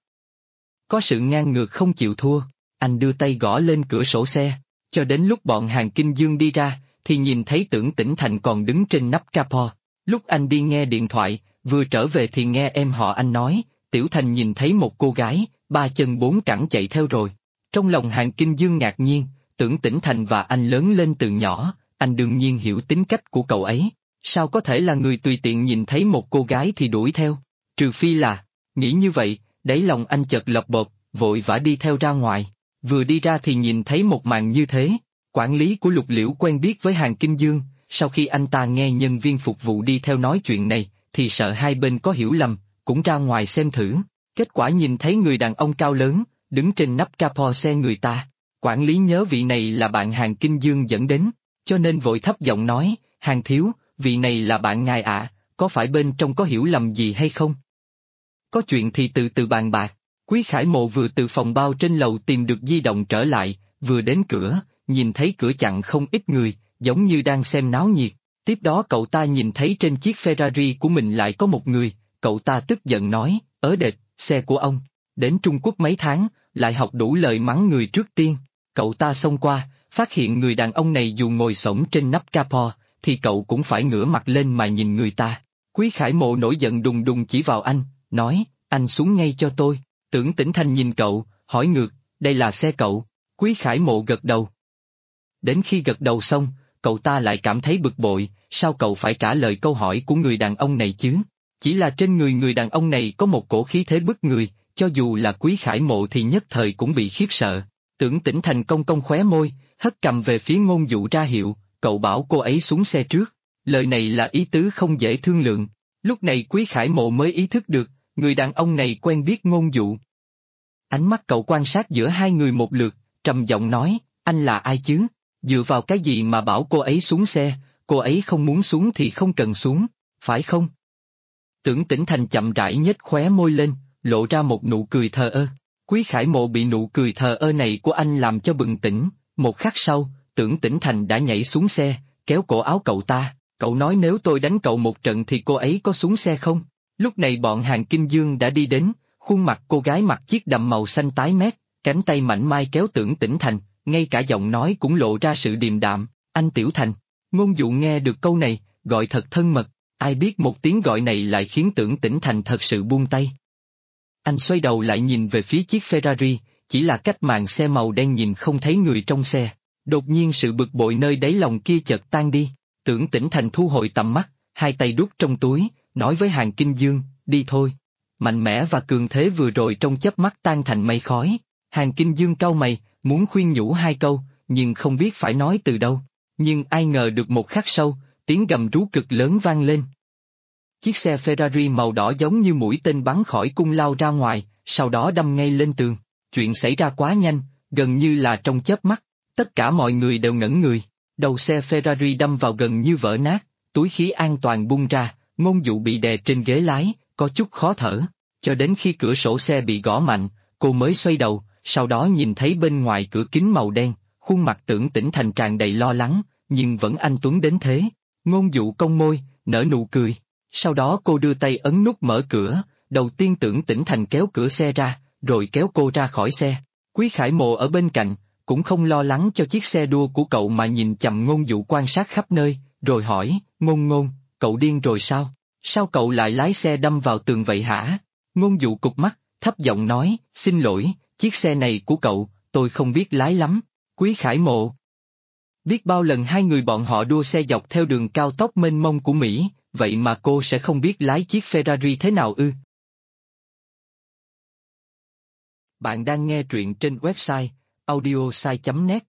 Có sự ngang ngược không chịu thua. Anh đưa tay gõ lên cửa sổ xe, cho đến lúc bọn Hàng Kinh Dương đi ra, thì nhìn thấy Tưởng Tĩnh Thành còn đứng trên nắp capo. Lúc anh đi nghe điện thoại, vừa trở về thì nghe em họ anh nói, Tiểu Thành nhìn thấy một cô gái, 3 chân 4 cẳng chạy theo rồi. Trong lòng Hàng Kinh Dương ngạc nhiên, Tưởng Tĩnh Thành và anh lớn lên từ nhỏ, anh đương nhiên hiểu tính cách của cậu ấy. Sao có thể là người tùy tiện nhìn thấy một cô gái thì đuổi theo? Trừ phi là, nghĩ như vậy, đáy lòng anh chợt lập bộp, vội vã đi theo ra ngoài. Vừa đi ra thì nhìn thấy một màn như thế. Quản lý của Lục Liễu quen biết với Hàng Kinh Dương, sau khi anh ta nghe nhân viên phục vụ đi theo nói chuyện này, thì sợ hai bên có hiểu lầm, cũng ra ngoài xem thử. Kết quả nhìn thấy người đàn ông cao lớn, đứng trên nắp capo xe người ta. Quản lý nhớ vị này là bạn Hàng Kinh Dương dẫn đến, cho nên vội thấp giọng nói, Hàng thiếu, vị này là bạn ngài ạ, có phải bên trong có hiểu lầm gì hay không? Có chuyện thì từ từ bàn bạc. Quý Khải Mộ vừa từ phòng bao trên lầu tìm được di động trở lại, vừa đến cửa, nhìn thấy cửa chặn không ít người, giống như đang xem náo nhiệt. Tiếp đó cậu ta nhìn thấy trên chiếc Ferrari của mình lại có một người, cậu ta tức giận nói, đệt, xe của ông. Đến Trung Quốc mấy tháng, lại học đủ lời mắng người trước tiên. Cậu ta xông qua, phát hiện người đàn ông này dù ngồi xổm trên nắp capo, thì cậu cũng phải ngửa mặt lên mà nhìn người ta. Quý Khải Mộ nổi giận đùng đùng chỉ vào anh, nói, anh xuống ngay cho tôi. Tưởng Tĩnh Thành nhìn cậu, hỏi ngược, đây là xe cậu. Quý Khải Mộ gật đầu. Đến khi gật đầu xong, cậu ta lại cảm thấy bực bội, sao cậu phải trả lời câu hỏi của người đàn ông này chứ? Chỉ là trên người đàn ông này có một cổ khí thế bức người, cho dù là Quý Khải Mộ thì nhất thời cũng bị khiếp sợ. Tưởng Tĩnh Thành cong cong khóe môi, hất cầm về phía Ngôn Dụ ra hiệu, cậu bảo cô ấy xuống xe trước. Lời này là ý tứ không dễ thương lượng. Lúc này Quý Khải Mộ mới ý thức được, người đàn ông này quen biết Ngôn Dụ. Ánh mắt cậu quan sát giữa hai người một lượt, trầm giọng nói, anh là ai chứ? Dựa vào cái gì mà bảo cô ấy xuống xe, cô ấy không muốn xuống thì không cần xuống, phải không? Tưởng Tĩnh Thành chậm rãi nhếch khóe môi lên, lộ ra một nụ cười thờ ơ. Quý Khải Mộ bị nụ cười thờ ơ này của anh làm cho bừng tỉnh, một khắc sau, Tưởng Tĩnh Thành đã nhảy xuống xe, kéo cổ áo cậu ta, cậu nói nếu tôi đánh cậu một trận thì cô ấy có xuống xe không? Lúc này bọn Hàng Kinh Dương đã đi đến, khuôn mặt cô gái mặc chiếc đầm màu xanh tái mét, cánh tay mảnh mai kéo Tưởng Tĩnh Thành, ngay cả giọng nói cũng lộ ra sự điềm đạm, anh Tiểu Thành. Ngôn Dụ nghe được câu này, gọi thật thân mật, ai biết một tiếng gọi này lại khiến Tưởng Tĩnh Thành thật sự buông tay. Anh xoay đầu lại nhìn về phía chiếc Ferrari, chỉ là cách màn xe màu đen nhìn không thấy người trong xe. Đột nhiên sự bực bội nơi đáy lòng kia chợt tan đi, Tưởng Tĩnh Thành thu hồi tầm mắt, hai tay đút trong túi, nói với Hàng Kinh Dương, đi thôi. Mạnh mẽ và cường thế vừa rồi trong chớp mắt tan thành mây khói. Hàng Kinh Dương cau mày, muốn khuyên nhủ hai câu, nhưng không biết phải nói từ đâu. Nhưng ai ngờ được một khắc sau, tiếng gầm rú cực lớn vang lên. Chiếc xe Ferrari màu đỏ giống như mũi tên bắn khỏi cung lao ra ngoài, sau đó đâm ngay lên tường. Chuyện xảy ra quá nhanh, gần như là trong chớp mắt. Tất cả mọi người đều ngẩn người. Đầu xe Ferrari đâm vào gần như vỡ nát, túi khí an toàn bung ra, Ngôn Dụ bị đè trên ghế lái, có chút khó thở. Cho đến khi cửa sổ xe bị gõ mạnh, cô mới xoay đầu, sau đó nhìn thấy bên ngoài cửa kính màu đen, khuôn mặt Tưởng Tĩnh Thành tràn đầy lo lắng, nhưng vẫn anh tuấn đến thế. Ngôn Dụ cong môi, nở nụ cười. Sau đó cô đưa tay ấn nút mở cửa, đầu tiên Tưởng Tĩnh Thành kéo cửa xe ra, rồi kéo cô ra khỏi xe. Quý Khải Mộ ở bên cạnh, cũng không lo lắng cho chiếc xe đua của cậu mà nhìn chằm Ngôn Dụ quan sát khắp nơi, rồi hỏi, Ngôn, cậu điên rồi sao? Sao cậu lại lái xe đâm vào tường vậy hả? Ngôn Dụ cụp mắt, thấp giọng nói, xin lỗi, chiếc xe này của cậu, tôi không biết lái lắm. Quý Khải Mộ. Biết bao lần hai người bọn họ đua xe dọc theo đường cao tốc mênh mông của Mỹ, vậy mà cô sẽ không biết lái chiếc Ferrari thế nào ư? Bạn đang nghe truyện trên website audiosai.net.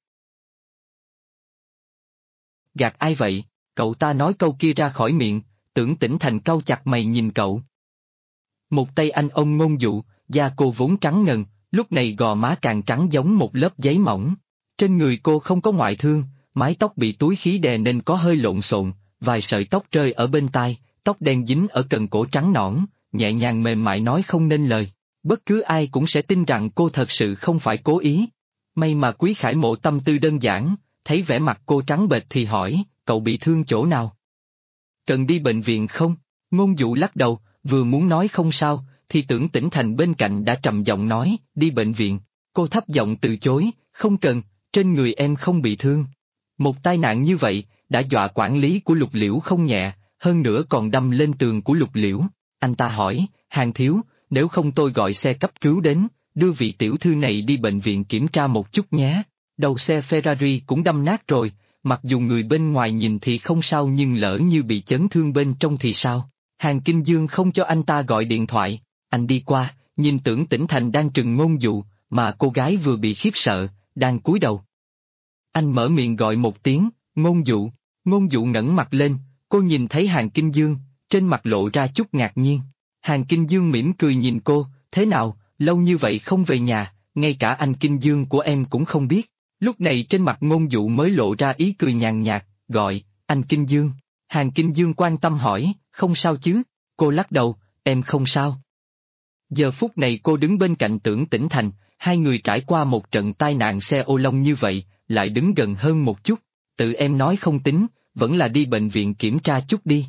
Gạt ai vậy? Cậu ta nói câu kia ra khỏi miệng, Tưởng Tĩnh Thành cau chặt mày nhìn cậu. Một tay anh ôm Ngôn Dụ, da cô vốn trắng ngần, lúc này gò má càng trắng giống một lớp giấy mỏng. Trên người cô không có ngoại thương, mái tóc bị túi khí đè nên có hơi lộn xộn, vài sợi tóc rơi ở bên tai, tóc đen dính ở cần cổ trắng nõn, nhẹ nhàng mềm mại nói không nên lời. Bất cứ ai cũng sẽ tin rằng cô thật sự không phải cố ý. May mà Quý Khải Mộ tâm tư đơn giản, thấy vẻ mặt cô trắng bệch thì hỏi, cậu bị thương chỗ nào? Cần đi bệnh viện không? Ngôn Dụ lắc đầu, vừa muốn nói không sao, thì Tưởng Tĩnh Thành bên cạnh đã trầm giọng nói, đi bệnh viện. Cô thấp giọng từ chối, không cần, trên người em không bị thương. Một tai nạn như vậy, đã dọa quản lý của Lục Liễu không nhẹ, hơn nữa còn đâm lên tường của Lục Liễu. Anh ta hỏi, Hàng thiếu, nếu không tôi gọi xe cấp cứu đến, đưa vị tiểu thư này đi bệnh viện kiểm tra một chút nhé. Đầu xe Ferrari cũng đâm nát rồi, mặc dù người bên ngoài nhìn thì không sao nhưng lỡ như bị chấn thương bên trong thì sao? Hàng Kinh Dương không cho anh ta gọi điện thoại, anh đi qua, nhìn Tưởng Tĩnh Thành đang trừng Ngôn Dụ, mà cô gái vừa bị khiếp sợ, đang cúi đầu. Anh mở miệng gọi một tiếng, Ngôn Dụ. Ngôn Dụ ngẩng mặt lên, cô nhìn thấy Hàng Kinh Dương, trên mặt lộ ra chút ngạc nhiên. Hàng Kinh Dương mỉm cười nhìn cô, thế nào, lâu như vậy không về nhà, ngay cả anh Kinh Dương của em cũng không biết. Lúc này trên mặt Ngôn Dụ mới lộ ra ý cười nhàn nhạt, gọi, anh Kinh Dương. Hàng Kinh Dương quan tâm hỏi, không sao chứ? Cô lắc đầu, em không sao. Giờ phút này cô đứng bên cạnh Tưởng Tĩnh Thành, hai người trải qua một trận tai nạn xe ô long như vậy, lại đứng gần hơn một chút. Tự em nói không tính, vẫn là đi bệnh viện kiểm tra chút đi.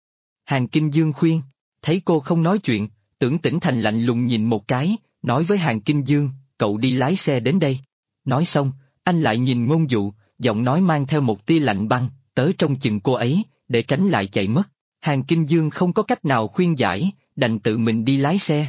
Hàng Kinh Dương khuyên, thấy cô không nói chuyện, Tưởng Tĩnh Thành lạnh lùng nhìn một cái, nói với Hàng Kinh Dương, cậu đi lái xe đến đây. Nói xong, anh lại nhìn Ngôn Dụ, giọng nói mang theo một tia lạnh băng, tớ trông chừng cô ấy, để tránh lại chạy mất. Hàng Kinh Dương không có cách nào khuyên giải, đành tự mình đi lái xe.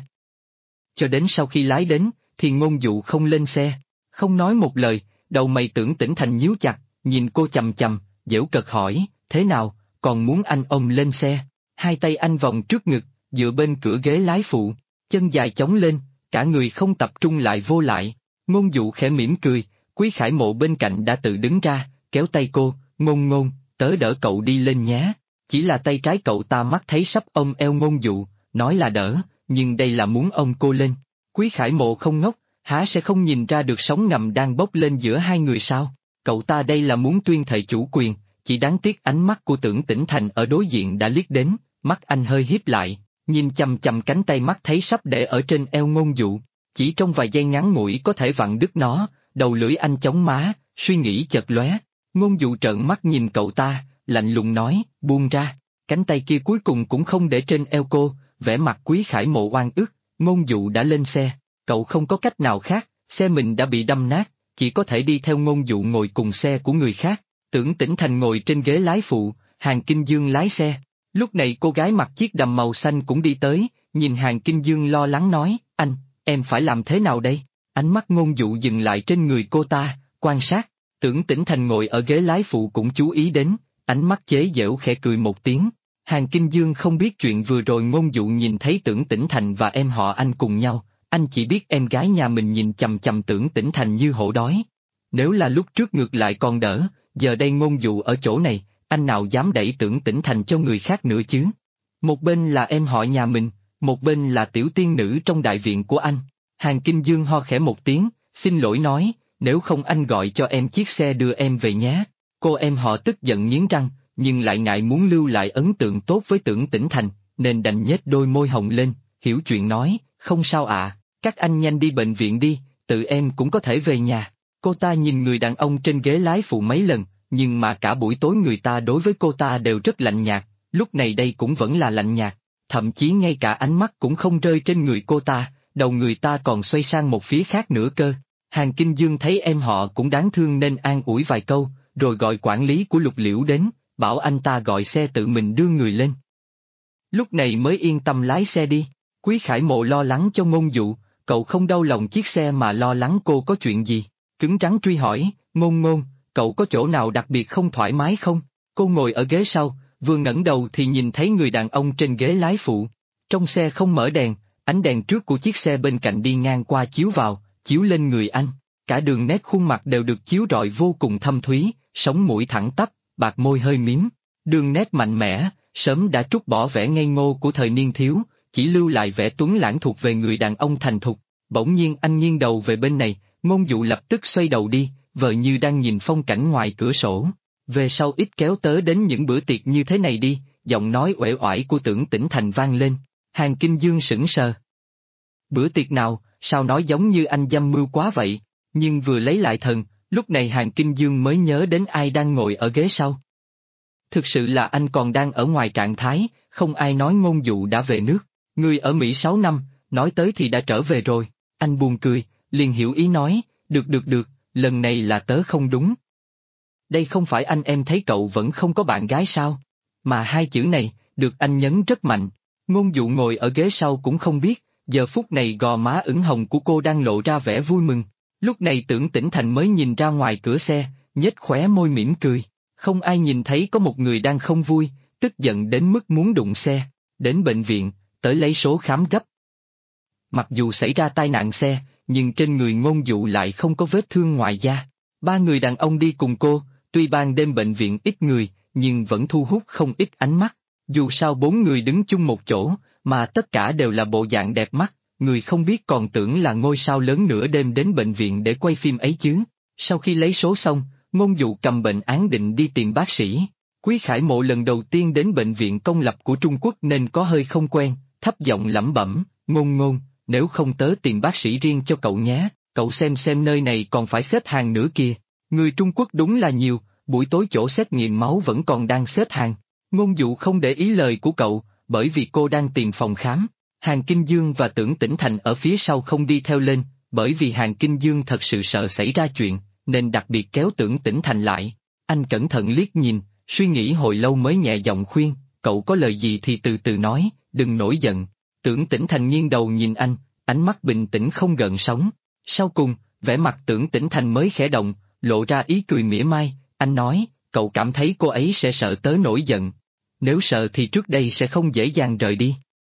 Cho đến sau khi lái đến, thì Ngôn Dụ không lên xe, không nói một lời, đầu mày Tưởng Tĩnh Thành nhíu chặt, nhìn cô chằm chằm, giễu cợt hỏi, thế nào, còn muốn anh ôm lên xe? Hai tay anh vòng trước ngực, dựa bên cửa ghế lái phụ, chân dài chống lên, cả người không tập trung lại vô lại. Ngôn Dụ khẽ mỉm cười, Quý Khải Mộ bên cạnh đã tự đứng ra, kéo tay cô, Ngôn, tớ đỡ cậu đi lên nhé. Chỉ là tay trái cậu ta mắt thấy sắp ôm eo Ngôn Dụ, nói là đỡ, nhưng đây là muốn ôm cô lên. Quý Khải Mộ không ngốc, há sẽ không nhìn ra được sóng ngầm đang bốc lên giữa hai người sao? Cậu ta đây là muốn tuyên thệ chủ quyền, chỉ đáng tiếc ánh mắt của Tưởng Tĩnh Thành ở đối diện đã liếc đến, mắt anh hơi híp lại, nhìn chằm chằm cánh tay mắt thấy sắp để ở trên eo Ngôn Dụ, chỉ trong vài giây ngắn ngủi có thể vặn đứt nó, đầu lưỡi anh chóng má, suy nghĩ chợt lóe. Ngôn Dụ trợn mắt nhìn cậu ta, lạnh lùng nói, buông ra, cánh tay kia cuối cùng cũng không để trên eo cô, vẻ mặt Quý Khải Mộ oan ức. Ngôn Dụ đã lên xe, cậu không có cách nào khác, xe mình đã bị đâm nát, chỉ có thể đi theo Ngôn Dụ ngồi cùng xe của người khác. Tưởng Tĩnh Thành ngồi trên ghế lái phụ, Hàng Kinh Dương lái xe. Lúc này cô gái mặc chiếc đầm màu xanh cũng đi tới, nhìn Hàng Kinh Dương lo lắng nói, anh, em phải làm thế nào đây? Ánh mắt Ngôn Dụ dừng lại trên người cô ta, quan sát. Tưởng Tĩnh Thành ngồi ở ghế lái phụ cũng chú ý đến, ánh mắt chế giễu khẽ cười một tiếng. Hàng Kinh Dương không biết chuyện vừa rồi Ngôn Dụ nhìn thấy Tưởng Tĩnh Thành và em họ anh cùng nhau, anh chỉ biết em gái nhà mình nhìn chằm chằm Tưởng Tĩnh Thành như hổ đói. Nếu là lúc trước ngược lại còn đỡ, giờ đây Ngôn Dụ ở chỗ này, anh nào dám đẩy Tưởng Tĩnh Thành cho người khác nữa chứ? Một bên là em họ nhà mình, một bên là tiểu tiên nữ trong đại viện của anh. Hàng Kinh Dương ho khẽ một tiếng, xin lỗi nói, nếu không anh gọi cho em chiếc xe đưa em về nhé. Cô em họ tức giận nghiến răng, nhưng lại ngại muốn lưu lại ấn tượng tốt với Tưởng Tĩnh Thành, nên đành nhếch đôi môi hồng lên, hiểu chuyện nói, không sao ạ, các anh nhanh đi bệnh viện đi, tự em cũng có thể về nhà. Cô ta nhìn người đàn ông trên ghế lái phụ mấy lần, nhưng mà cả buổi tối người ta đối với cô ta đều rất lạnh nhạt, lúc này đây cũng vẫn là lạnh nhạt, thậm chí ngay cả ánh mắt cũng không rơi trên người cô ta, đầu người ta còn xoay sang một phía khác nữa cơ. Hàng Kinh Dương thấy em họ cũng đáng thương nên an ủi vài câu, rồi gọi quản lý của Lục Liễu đến, bảo anh ta gọi xe tự mình đưa người lên. Lúc này mới yên tâm lái xe đi. Quý Khải Mộ lo lắng cho Ngôn Dụ, cậu không đau lòng chiếc xe mà lo lắng cô có chuyện gì, cứng rắn truy hỏi, Ngôn, cậu có chỗ nào đặc biệt không thoải mái không? Cô ngồi ở ghế sau, vừa ngẩng đầu thì nhìn thấy người đàn ông trên ghế lái phụ. Trong xe không mở đèn, ánh đèn trước của chiếc xe bên cạnh đi ngang qua chiếu vào, chiếu lên người anh, cả đường nét khuôn mặt đều được chiếu rọi vô cùng thâm thúy, sống mũi thẳng tắp, bạc môi hơi miếm, đường nét mạnh mẽ, sớm đã trút bỏ vẻ ngây ngô của thời niên thiếu, chỉ lưu lại vẻ tuấn lãng thuộc về người đàn ông thành thục. Bỗng nhiên anh nghiêng đầu về bên này, Ngôn Dụ lập tức xoay đầu đi, vờ như đang nhìn phong cảnh ngoài cửa sổ. Về sau ít kéo tớ đến những bữa tiệc như thế này đi, giọng nói uể oải của Tưởng Tĩnh Thành vang lên. Hàng Kinh Dương sững sờ. Bữa tiệc nào, sao nói giống như anh dăm mưu quá vậy? Nhưng vừa lấy lại thần, lúc này Hàng Kinh Dương mới nhớ đến ai đang ngồi ở ghế sau. Thực sự là anh còn đang ở ngoài trạng thái, không ai nói Ngôn Dụ đã về nước. Người ở Mỹ 6 năm, nói tới thì đã trở về rồi. Anh buồn cười, liền hiểu ý nói, được, lần này là tớ không đúng. Đây không phải anh em thấy cậu vẫn không có bạn gái sao? Mà hai chữ này, được anh nhấn rất mạnh. Ngôn Dụ ngồi ở ghế sau cũng không biết, giờ phút này gò má ửng hồng của cô đang lộ ra vẻ vui mừng. Lúc này Tưởng Tĩnh Thành mới nhìn ra ngoài cửa xe, nhếch khóe môi mỉm cười. Không ai nhìn thấy có một người đang không vui, tức giận đến mức muốn đụng xe, đến bệnh viện, tới lấy số khám gấp. Mặc dù xảy ra tai nạn xe, nhưng trên người Ngôn Dụ lại không có vết thương ngoài da. Ba người đàn ông đi cùng cô, tuy ban đêm bệnh viện ít người, nhưng vẫn thu hút không ít ánh mắt. Dù sao bốn người đứng chung một chỗ, mà tất cả đều là bộ dạng đẹp mắt, người không biết còn tưởng là ngôi sao lớn nửa đêm đến bệnh viện để quay phim ấy chứ. Sau khi lấy số xong, Ngôn Dụ cầm bệnh án định đi tìm bác sĩ. Quý Khải Mộ lần đầu tiên đến bệnh viện công lập của Trung Quốc nên có hơi không quen, thấp giọng lẩm bẩm, Ngôn, nếu không tớ tìm bác sĩ riêng cho cậu nhé, cậu xem nơi này còn phải xếp hàng nữa kìa. Người Trung Quốc đúng là nhiều, buổi tối chỗ xét nghiệm máu vẫn còn đang xếp hàng. Ngôn Dụ không để ý lời của cậu, bởi vì cô đang tìm phòng khám. Hàn Kinh Dương và Tưởng Tĩnh Thành ở phía sau không đi theo lên, bởi vì Hàn Kinh Dương thật sự sợ xảy ra chuyện, nên đặc biệt kéo Tưởng Tĩnh Thành lại. Anh cẩn thận liếc nhìn, suy nghĩ hồi lâu mới nhẹ giọng khuyên, cậu có lời gì thì từ từ nói, đừng nổi giận. Tưởng Tĩnh Thành nghiêng đầu nhìn anh, ánh mắt bình tĩnh không gợn sóng. Sau cùng, vẻ mặt Tưởng Tĩnh Thành mới khẽ động, lộ ra ý cười mỉa mai, anh nói, cậu cảm thấy cô ấy sẽ sợ tớ nổi giận. Nếu sợ thì trước đây sẽ không dễ dàng rời đi.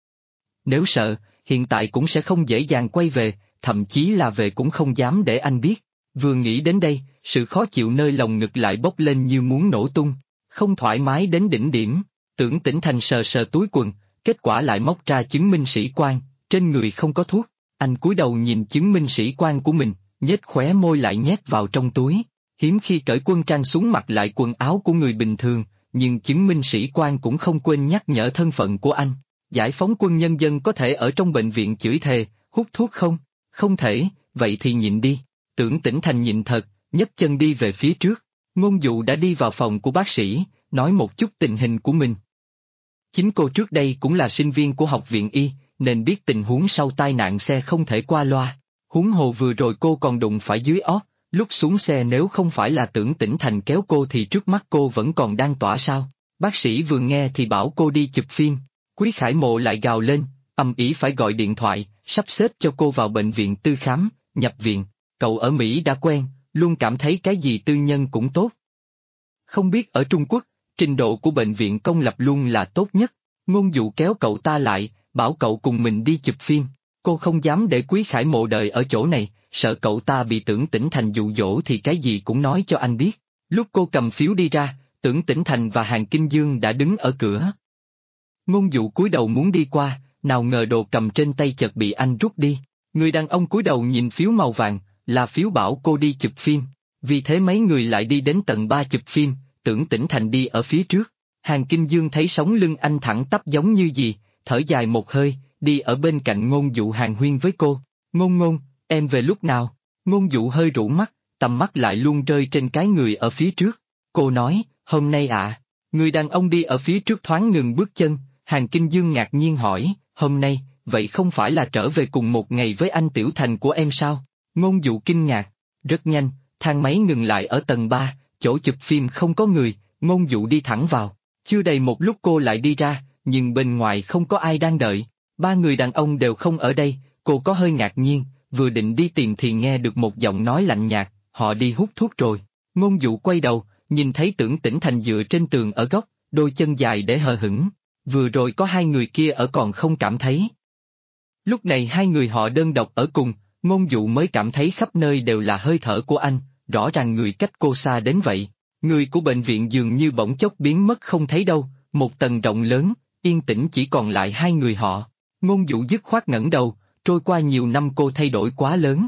Nếu sợ, hiện tại cũng sẽ không dễ dàng quay về, thậm chí là về cũng không dám để anh biết. Vừa nghĩ đến đây, sự khó chịu nơi lòng ngực lại bốc lên như muốn nổ tung, không thoải mái đến đỉnh điểm. Tưởng Tĩnh Thành sờ sờ túi quần, kết quả lại móc ra chứng minh sĩ quan, trên người không có thuốc. Anh cúi đầu nhìn chứng minh sĩ quan của mình, nhếch khóe môi lại nhét vào trong túi. Hiếm khi cởi quân trang xuống mặc lại quần áo của người bình thường, nhưng chứng minh sĩ quan cũng không quên nhắc nhở thân phận của anh. Giải phóng quân nhân dân có thể ở trong bệnh viện chửi thề, hút thuốc không? Không thể, vậy thì nhịn đi. Tưởng Tĩnh Thành nhịn thật, nhấc chân đi về phía trước. Ngôn Dụ đã đi vào phòng của bác sĩ, nói một chút tình hình của mình. Chính cô trước đây cũng là sinh viên của học viện y, nên biết tình huống sau tai nạn xe không thể qua loa. Huống hồ vừa rồi cô còn đụng phải dưới ót, lúc xuống xe nếu không phải là Tưởng Tĩnh Thành kéo cô thì trước mắt cô vẫn còn đang tỏa sao. Bác sĩ vừa nghe thì bảo cô đi chụp phim. Quý Khải Mộ lại gào lên, ầm ĩ phải gọi điện thoại, sắp xếp cho cô vào bệnh viện tư khám, nhập viện. Cậu ở Mỹ đã quen, luôn cảm thấy cái gì tư nhân cũng tốt. Không biết ở Trung Quốc, trình độ của bệnh viện công lập luôn là tốt nhất. Ngôn Dụ kéo cậu ta lại, bảo cậu cùng mình đi chụp phim. Cô không dám để Quý Khải Mộ đợi ở chỗ này, sợ cậu ta bị Tưởng Tĩnh Thành dụ dỗ thì cái gì cũng nói cho anh biết. Lúc cô cầm phiếu đi ra, Tưởng Tĩnh Thành và Hàn Kinh Dương đã đứng ở cửa. Ngôn Dụ cúi đầu muốn đi qua, nào ngờ đồ cầm trên tay chợt bị anh rút đi. Người đàn ông cúi đầu nhìn phiếu màu vàng, là phiếu bảo cô đi chụp phim. Vì thế mấy người lại đi đến tầng 3 chụp phim, Tưởng Tĩnh Thành đi ở phía trước. Hàn Kinh Dương thấy sống lưng anh thẳng tắp giống như gì, thở dài một hơi, đi ở bên cạnh Ngôn Dụ hàn huyên với cô. Ngôn, em về lúc nào? Ngôn Dụ hơi rũ mắt, tầm mắt lại luôn rơi trên cái người ở phía trước. Cô nói, hôm nay ạ. Người đàn ông đi ở phía trước thoáng ngừng bước chân, Hàn Kinh Dương ngạc nhiên hỏi, hôm nay, vậy không phải là trở về cùng một ngày với anh Tiểu Thành của em sao? Ngôn Dụ kinh ngạc, rất nhanh, thang máy ngừng lại ở tầng 3, chỗ chụp phim không có người, Ngôn Dụ đi thẳng vào. Chưa đầy một lúc cô lại đi ra, nhưng bên ngoài không có ai đang đợi. Ba người đàn ông đều không ở đây, cô có hơi ngạc nhiên, vừa định đi tìm thì nghe được một giọng nói lạnh nhạt, họ đi hút thuốc rồi. Ngôn Dụ quay đầu, nhìn thấy Tưởng Tĩnh Thành dựa trên tường ở góc, đôi chân dài để hờ hững. Vừa rồi có hai người kia ở còn không cảm thấy. Lúc này hai người họ đơn độc ở cùng, Ngôn Dụ mới cảm thấy khắp nơi đều là hơi thở của anh, rõ ràng người cách cô xa đến vậy. Người của bệnh viện dường như bỗng chốc biến mất không thấy đâu, một tầng rộng lớn, yên tĩnh chỉ còn lại hai người họ. Ngôn Dụ dứt khoát ngẩng đầu, trôi qua nhiều năm cô thay đổi quá lớn.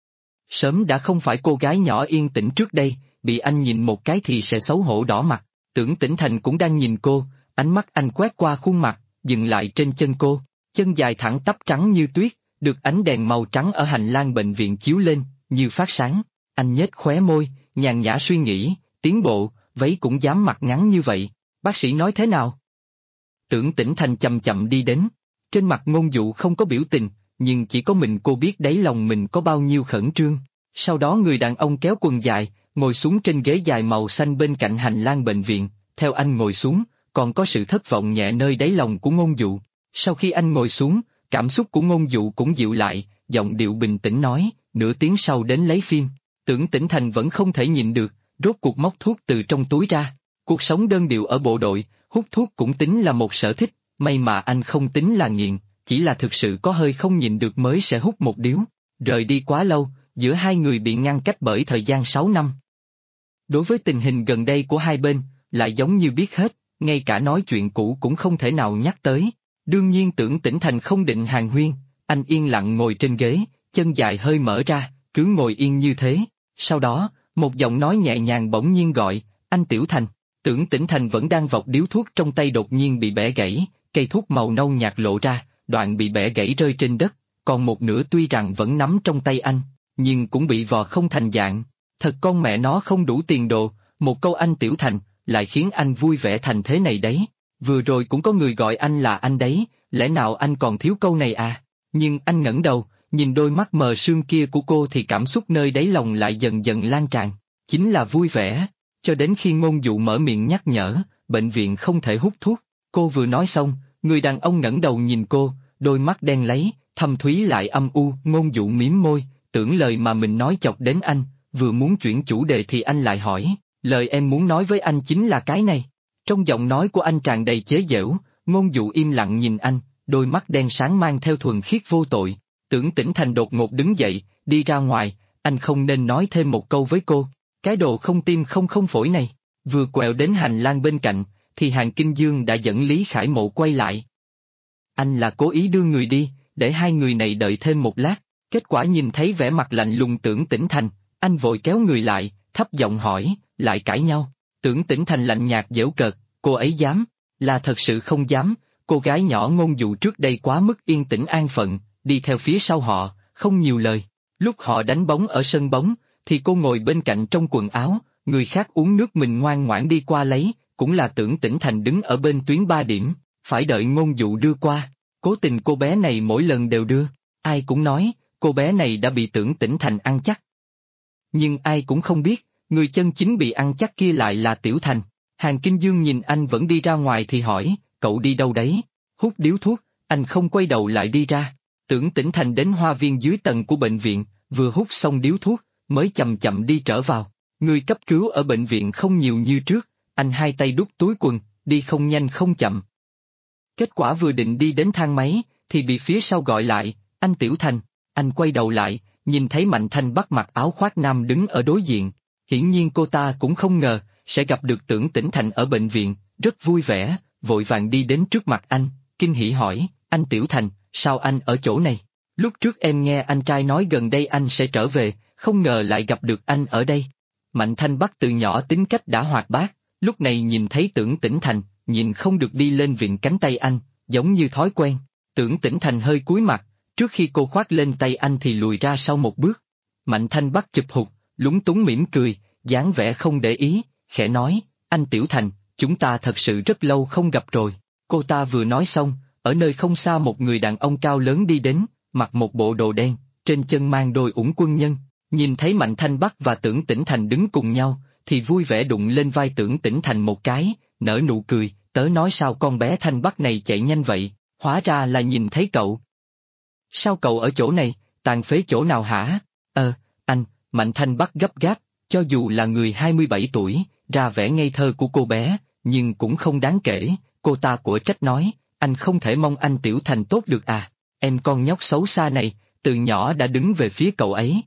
Sớm đã không phải cô gái nhỏ yên tĩnh trước đây, bị anh nhìn một cái thì sẽ xấu hổ đỏ mặt. Tưởng Tĩnh Thành cũng đang nhìn cô, ánh mắt anh quét qua khuôn mặt, dừng lại trên chân cô, chân dài thẳng tắp trắng như tuyết, được ánh đèn màu trắng ở hành lang bệnh viện chiếu lên, như phát sáng. Anh nhếch khóe môi, nhàn nhã suy nghĩ, tiến bộ, váy cũng dám mặc ngắn như vậy, bác sĩ nói thế nào? Tưởng Tĩnh Thành chậm chậm đi đến, trên mặt Ngôn Dụ không có biểu tình, nhưng chỉ có mình cô biết đáy lòng mình có bao nhiêu khẩn trương. Sau đó người đàn ông kéo quần dài, ngồi xuống trên ghế dài màu xanh bên cạnh hành lang bệnh viện, theo anh ngồi xuống, còn có sự thất vọng nhẹ nơi đáy lòng của Ngôn Dụ. Sau khi anh ngồi xuống, cảm xúc của Ngôn Dụ cũng dịu lại, giọng điệu bình tĩnh nói, nửa tiếng sau đến lấy phim. Tưởng Tĩnh Thành vẫn không thể nhịn được, rốt cuộc móc thuốc từ trong túi ra. Cuộc sống đơn điệu ở bộ đội, hút thuốc cũng tính là một sở thích, may mà anh không tính là nghiện, chỉ là thực sự có hơi không nhịn được mới sẽ hút một điếu. Rời đi quá lâu, giữa hai người bị ngăn cách bởi thời gian 6 năm. Đối với tình hình gần đây của hai bên, lại giống như biết hết, ngay cả nói chuyện cũ cũng không thể nào nhắc tới. Đương nhiên Tưởng Tĩnh Thành không định hàn huyên, anh yên lặng ngồi trên ghế, chân dài hơi mở ra, cứ ngồi yên như thế. Sau đó, một giọng nói nhẹ nhàng bỗng nhiên gọi, anh Tiểu Thành. Tưởng Tĩnh Thành vẫn đang vọc điếu thuốc trong tay đột nhiên bị bẻ gãy, cây thuốc màu nâu nhạt lộ ra, đoạn bị bẻ gãy rơi trên đất. còn một nửa tuy rằng vẫn nắm trong tay anh, nhưng cũng bị vò không thành dạng. Thật con mẹ nó không đủ tiền đồ, một câu anh Tiểu Thành, lại khiến anh vui vẻ thành thế này đấy. Vừa rồi cũng có người gọi anh là anh đấy, lẽ nào anh còn thiếu câu này à? Nhưng anh ngẩng đầu, nhìn đôi mắt mờ sương kia của cô thì cảm xúc nơi đáy lòng lại dần dần lan tràn, chính là vui vẻ. Cho đến khi Ngôn Dụ mở miệng nhắc nhở, bệnh viện không thể hút thuốc. Cô vừa nói xong, người đàn ông ngẩng đầu nhìn cô, đôi mắt đen láy, thâm thúy lại âm u. Ngôn Dụ mím môi, tưởng lời mà mình nói chọc đến anh, vừa muốn chuyển chủ đề thì anh lại hỏi, lời em muốn nói với anh chính là cái này. Trong giọng nói của anh tràn đầy chế giễu, Ngôn Dụ im lặng nhìn anh, đôi mắt đen sáng mang theo thuần khiết vô tội. Tưởng Tĩnh Thành đột ngột đứng dậy, đi ra ngoài, anh không nên nói thêm một câu với cô. Cái đồ không tim không không phổi này. Vừa quẹo đến hành lang bên cạnh, thì Hàn Kinh Dương đã dẫn Lý Khải Mộ quay lại. Anh là cố ý đưa người đi, để hai người này đợi thêm một lát. Kết quả nhìn thấy vẻ mặt lạnh lùng Tưởng Tĩnh Thành, anh vội kéo người lại, thấp giọng hỏi, lại cãi nhau. Tưởng Tĩnh Thành lạnh nhạt giễu cợt, cô ấy dám, là thật sự không dám. Cô gái nhỏ Ngôn Dụ trước đây quá mức yên tĩnh an phận, đi theo phía sau họ, không nhiều lời. Lúc họ đánh bóng ở sân bóng, thì cô ngồi bên cạnh trong quần áo, người khác uống nước mình ngoan ngoãn đi qua lấy, cũng là Tưởng Tĩnh Thành đứng ở bên tuyến 3 điểm, phải đợi Ngôn Dụ đưa qua. Cố tình cô bé này mỗi lần đều đưa, ai cũng nói, cô bé này đã bị Tưởng Tĩnh Thành ăn chắc. Nhưng ai cũng không biết, người chân chính bị ăn chắc kia lại là Tiểu Thành. Hàn Kinh Dương nhìn anh vẫn đi ra ngoài thì hỏi, cậu đi đâu đấy? Hút điếu thuốc, anh không quay đầu lại đi ra. Tưởng Tĩnh Thành đến hoa viên dưới tầng của bệnh viện, vừa hút xong điếu thuốc, mới chậm chậm đi trở vào. Người cấp cứu ở bệnh viện không nhiều như trước, anh hai tay đút túi quần, đi không nhanh không chậm. Kết quả vừa định đi đến thang máy, thì bị phía sau gọi lại, anh Tiểu Thành. Anh quay đầu lại, nhìn thấy Mạnh Thanh Bắc mặc áo khoác nam đứng ở đối diện. Hiển nhiên cô ta cũng không ngờ, sẽ gặp được Tưởng Tĩnh Thành ở bệnh viện, rất vui vẻ, vội vàng đi đến trước mặt anh, kinh hỉ hỏi, anh Tiểu Thành, sao anh ở chỗ này? Lúc trước em nghe anh trai nói gần đây anh sẽ trở về, không ngờ lại gặp được anh ở đây. Mạnh Thanh Bắc từ nhỏ tính cách đã hoạt bát, lúc này nhìn thấy Tưởng Tĩnh Thành, nhìn không được đi lên vịn cánh tay anh, giống như thói quen. Tưởng Tĩnh Thành hơi cúi mặt, trước khi cô khoác lên tay anh thì lùi ra sau một bước. Mạnh Thanh Bắc chụp hụt, lúng túng mỉm cười, dáng vẻ không để ý, khẽ nói, anh Tiểu Thành, chúng ta thật sự rất lâu không gặp rồi. Cô ta vừa nói xong, ở nơi không xa một người đàn ông cao lớn đi đến, mặc một bộ đồ đen, trên chân mang đôi ủng quân nhân. Nhìn thấy Mạnh Thanh Bắc và Tưởng Tĩnh Thành đứng cùng nhau, thì vui vẻ đụng lên vai Tưởng Tĩnh Thành một cái, nở nụ cười, tớ nói sao con bé Thanh Bắc này chạy nhanh vậy, hóa ra là nhìn thấy cậu. Sao cậu ở chỗ này, tàn phế chỗ nào hả? Anh, Mạnh Thanh Bắc gấp gáp, cho dù là người 27 tuổi, ra vẻ ngây thơ của cô bé, nhưng cũng không đáng kể, cô ta của trách nói, anh không thể mong anh Tiểu Thành tốt được à, em con nhóc xấu xa này, từ nhỏ đã đứng về phía cậu ấy.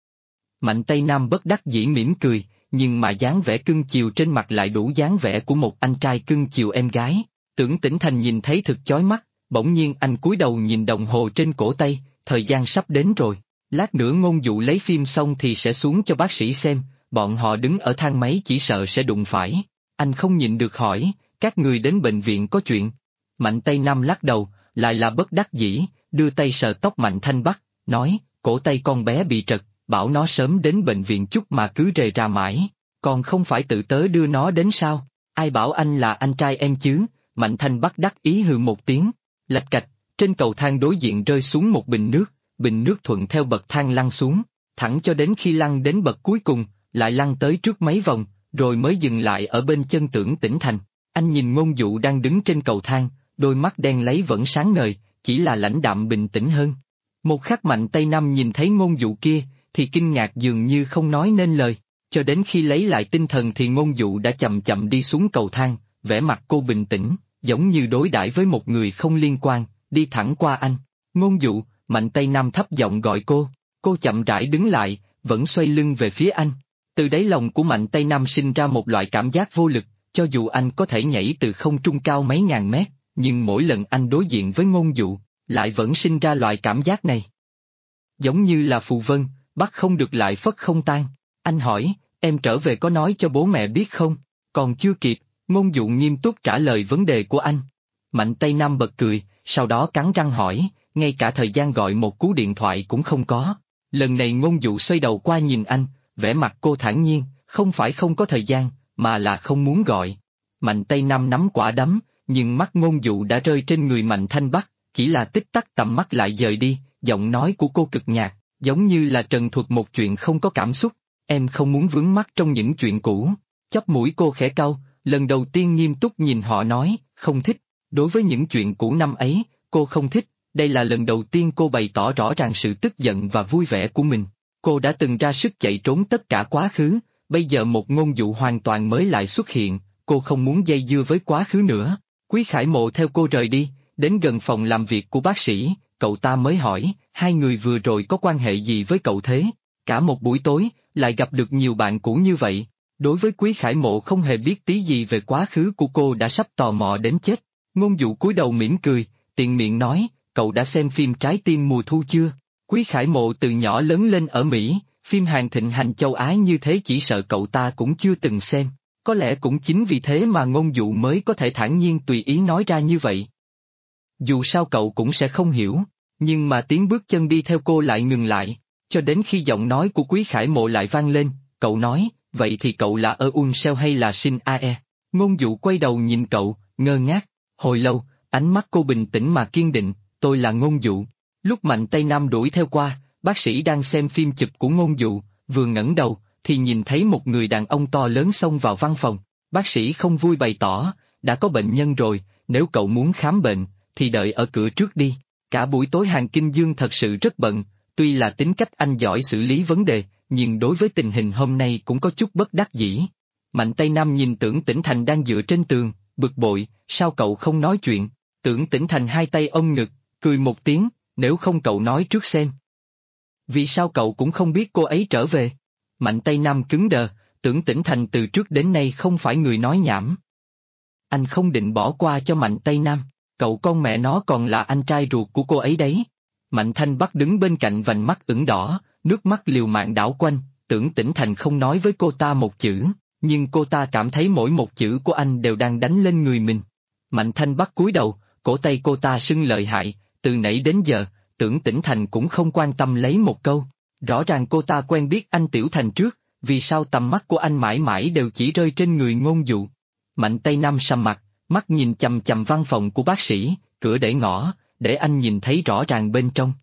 Mạnh Tây Nam bất đắc dĩ mỉm cười, nhưng mà dáng vẻ cưng chiều trên mặt lại đủ dáng vẻ của một anh trai cưng chiều em gái. Tưởng Tĩnh Thành nhìn thấy thực chói mắt, bỗng nhiên anh cúi đầu nhìn đồng hồ trên cổ tay, thời gian sắp đến rồi. Lát nữa Ngôn Dụ lấy phim xong thì sẽ xuống cho bác sĩ xem, bọn họ đứng ở thang máy chỉ sợ sẽ đụng phải. Anh không nhịn được hỏi, các người đến bệnh viện có chuyện. Mạnh Tây Nam lắc đầu, lại là bất đắc dĩ, đưa tay sờ tóc Mạnh Thanh Bắc, nói, cổ tay con bé bị trật, bảo nó sớm đến bệnh viện chút mà cứ rề ra mãi, còn không phải tự tớ đưa nó đến sao? Ai bảo anh là anh trai em chứ? Mạnh Thanh Bắc đắc ý hừ một tiếng, lạch cạch, trên cầu thang đối diện rơi xuống một bình nước thuận theo bậc thang lăn xuống, thẳng cho đến khi lăn đến bậc cuối cùng, lại lăn tới trước mấy vòng, rồi mới dừng lại ở bên chân Tưởng Tĩnh Thành. Anh nhìn Ngôn Dụ đang đứng trên cầu thang, đôi mắt đen lấy vẫn sáng ngời, chỉ là lãnh đạm bình tĩnh hơn. Một khắc Mạnh Tây Nam nhìn thấy Ngôn Dụ kia, thì kinh ngạc dường như không nói nên lời, cho đến khi lấy lại tinh thần thì Ngôn Dụ đã chậm chậm đi xuống cầu thang, vẻ mặt cô bình tĩnh, giống như đối đãi với một người không liên quan, đi thẳng qua anh. Ngôn Dụ, Mạnh Tây Nam thấp giọng gọi cô chậm rãi đứng lại, vẫn xoay lưng về phía anh. Từ đáy lòng của Mạnh Tây Nam sinh ra một loại cảm giác vô lực, cho dù anh có thể nhảy từ không trung cao mấy ngàn mét, nhưng mỗi lần anh đối diện với Ngôn Dụ, lại vẫn sinh ra loại cảm giác này. Giống như là phù vân, bắt không được lại phất không tan. Anh hỏi, em trở về có nói cho bố mẹ biết không? Còn chưa kịp, Ngôn Dụ nghiêm túc trả lời vấn đề của anh. Mạnh Tây Nam bật cười, sau đó cắn răng hỏi, ngay cả thời gian gọi một cú điện thoại cũng không có. Lần này Ngôn Dụ xoay đầu qua nhìn anh, vẻ mặt cô thản nhiên, không phải không có thời gian, mà là không muốn gọi. Mạnh Tây Nam nắm quả đấm, nhưng mắt Ngôn Dụ đã rơi trên người Mạnh Thanh Bắc, chỉ là tích tắc tầm mắt lại dời đi, giọng nói của cô cực nhạt, giống như là trần thuật một chuyện không có cảm xúc. Em không muốn vướng mắc trong những chuyện cũ. Chóp mũi cô khẽ cau, lần đầu tiên nghiêm túc nhìn họ nói, không thích. Đối với những chuyện cũ năm ấy, cô không thích. Đây là lần đầu tiên cô bày tỏ rõ ràng sự tức giận và vui vẻ của mình. Cô đã từng ra sức chạy trốn tất cả quá khứ, bây giờ một Ngôn Dụ hoàn toàn mới lại xuất hiện, cô không muốn dây dưa với quá khứ nữa. Quý Khải Mộ theo cô rời đi, đến gần phòng làm việc của bác sĩ, cậu ta mới hỏi, hai người vừa rồi có quan hệ gì với cậu thế? Cả một buổi tối, lại gặp được nhiều bạn cũ như vậy. Đối với Quý Khải Mộ không hề biết tí gì về quá khứ của cô đã sắp tò mò đến chết. Ngôn Dụ cúi đầu mỉm cười, tiện miệng nói, cậu đã xem phim Trái tim mùa thu chưa? Quý Khải Mộ từ nhỏ lớn lên ở Mỹ, phim Hàn thịnh hành châu Á như thế chỉ sợ cậu ta cũng chưa từng xem. Có lẽ cũng chính vì thế mà Ngôn Dụ mới có thể thản nhiên tùy ý nói ra như vậy. Dù sao cậu cũng sẽ không hiểu, nhưng mà tiếng bước chân đi theo cô lại ngừng lại, cho đến khi giọng nói của Quý Khải Mộ lại vang lên, cậu nói, vậy thì cậu là Eun Seo hay là Shin Ae? Ngôn Dụ quay đầu nhìn cậu, ngơ ngác, hồi lâu, ánh mắt cô bình tĩnh mà kiên định, tôi là Ngôn Dụ. Lúc Mạnh Tây Nam đuổi theo qua, bác sĩ đang xem phim chụp của Ngôn Dụ, vừa ngẩng đầu, thì nhìn thấy một người đàn ông to lớn xông vào văn phòng. Bác sĩ không vui bày tỏ, đã có bệnh nhân rồi, nếu cậu muốn khám bệnh, thì đợi ở cửa trước đi. Cả buổi tối Hàn Kinh Dương thật sự rất bận, tuy là tính cách anh giỏi xử lý vấn đề, nhưng đối với tình hình hôm nay cũng có chút bất đắc dĩ. Mạnh Tây Nam nhìn Tưởng Tĩnh Thành đang dựa trên tường, bực bội, sao cậu không nói chuyện? Tưởng Tĩnh Thành hai tay ôm ngực, cười một tiếng, nếu không cậu nói trước xem. Vì sao cậu cũng không biết cô ấy trở về? Mạnh Tây Nam cứng đờ, Tưởng Tĩnh Thành từ trước đến nay không phải người nói nhảm. Anh không định bỏ qua cho Mạnh Tây Nam, cậu con mẹ nó còn là anh trai ruột của cô ấy đấy. Mạnh Thanh Bắc đứng bên cạnh vành mắt ửng đỏ, nước mắt liều mạng đảo quanh, Tưởng Tĩnh Thành không nói với cô ta một chữ, nhưng cô ta cảm thấy mỗi một chữ của anh đều đang đánh lên người mình. Mạnh Thanh Bắc cúi đầu, cổ tay cô ta sưng lợi hại, từ nãy đến giờ, Tưởng Tĩnh Thành cũng không quan tâm lấy một câu. Rõ ràng cô ta quen biết anh Tiểu Thành trước, vì sao tầm mắt của anh mãi mãi đều chỉ rơi trên người Ngôn Dụ. Mạnh Tây Nam sầm mặt, mắt nhìn chằm chằm văn phòng của bác sĩ, cửa để ngõ, để anh nhìn thấy rõ ràng bên trong.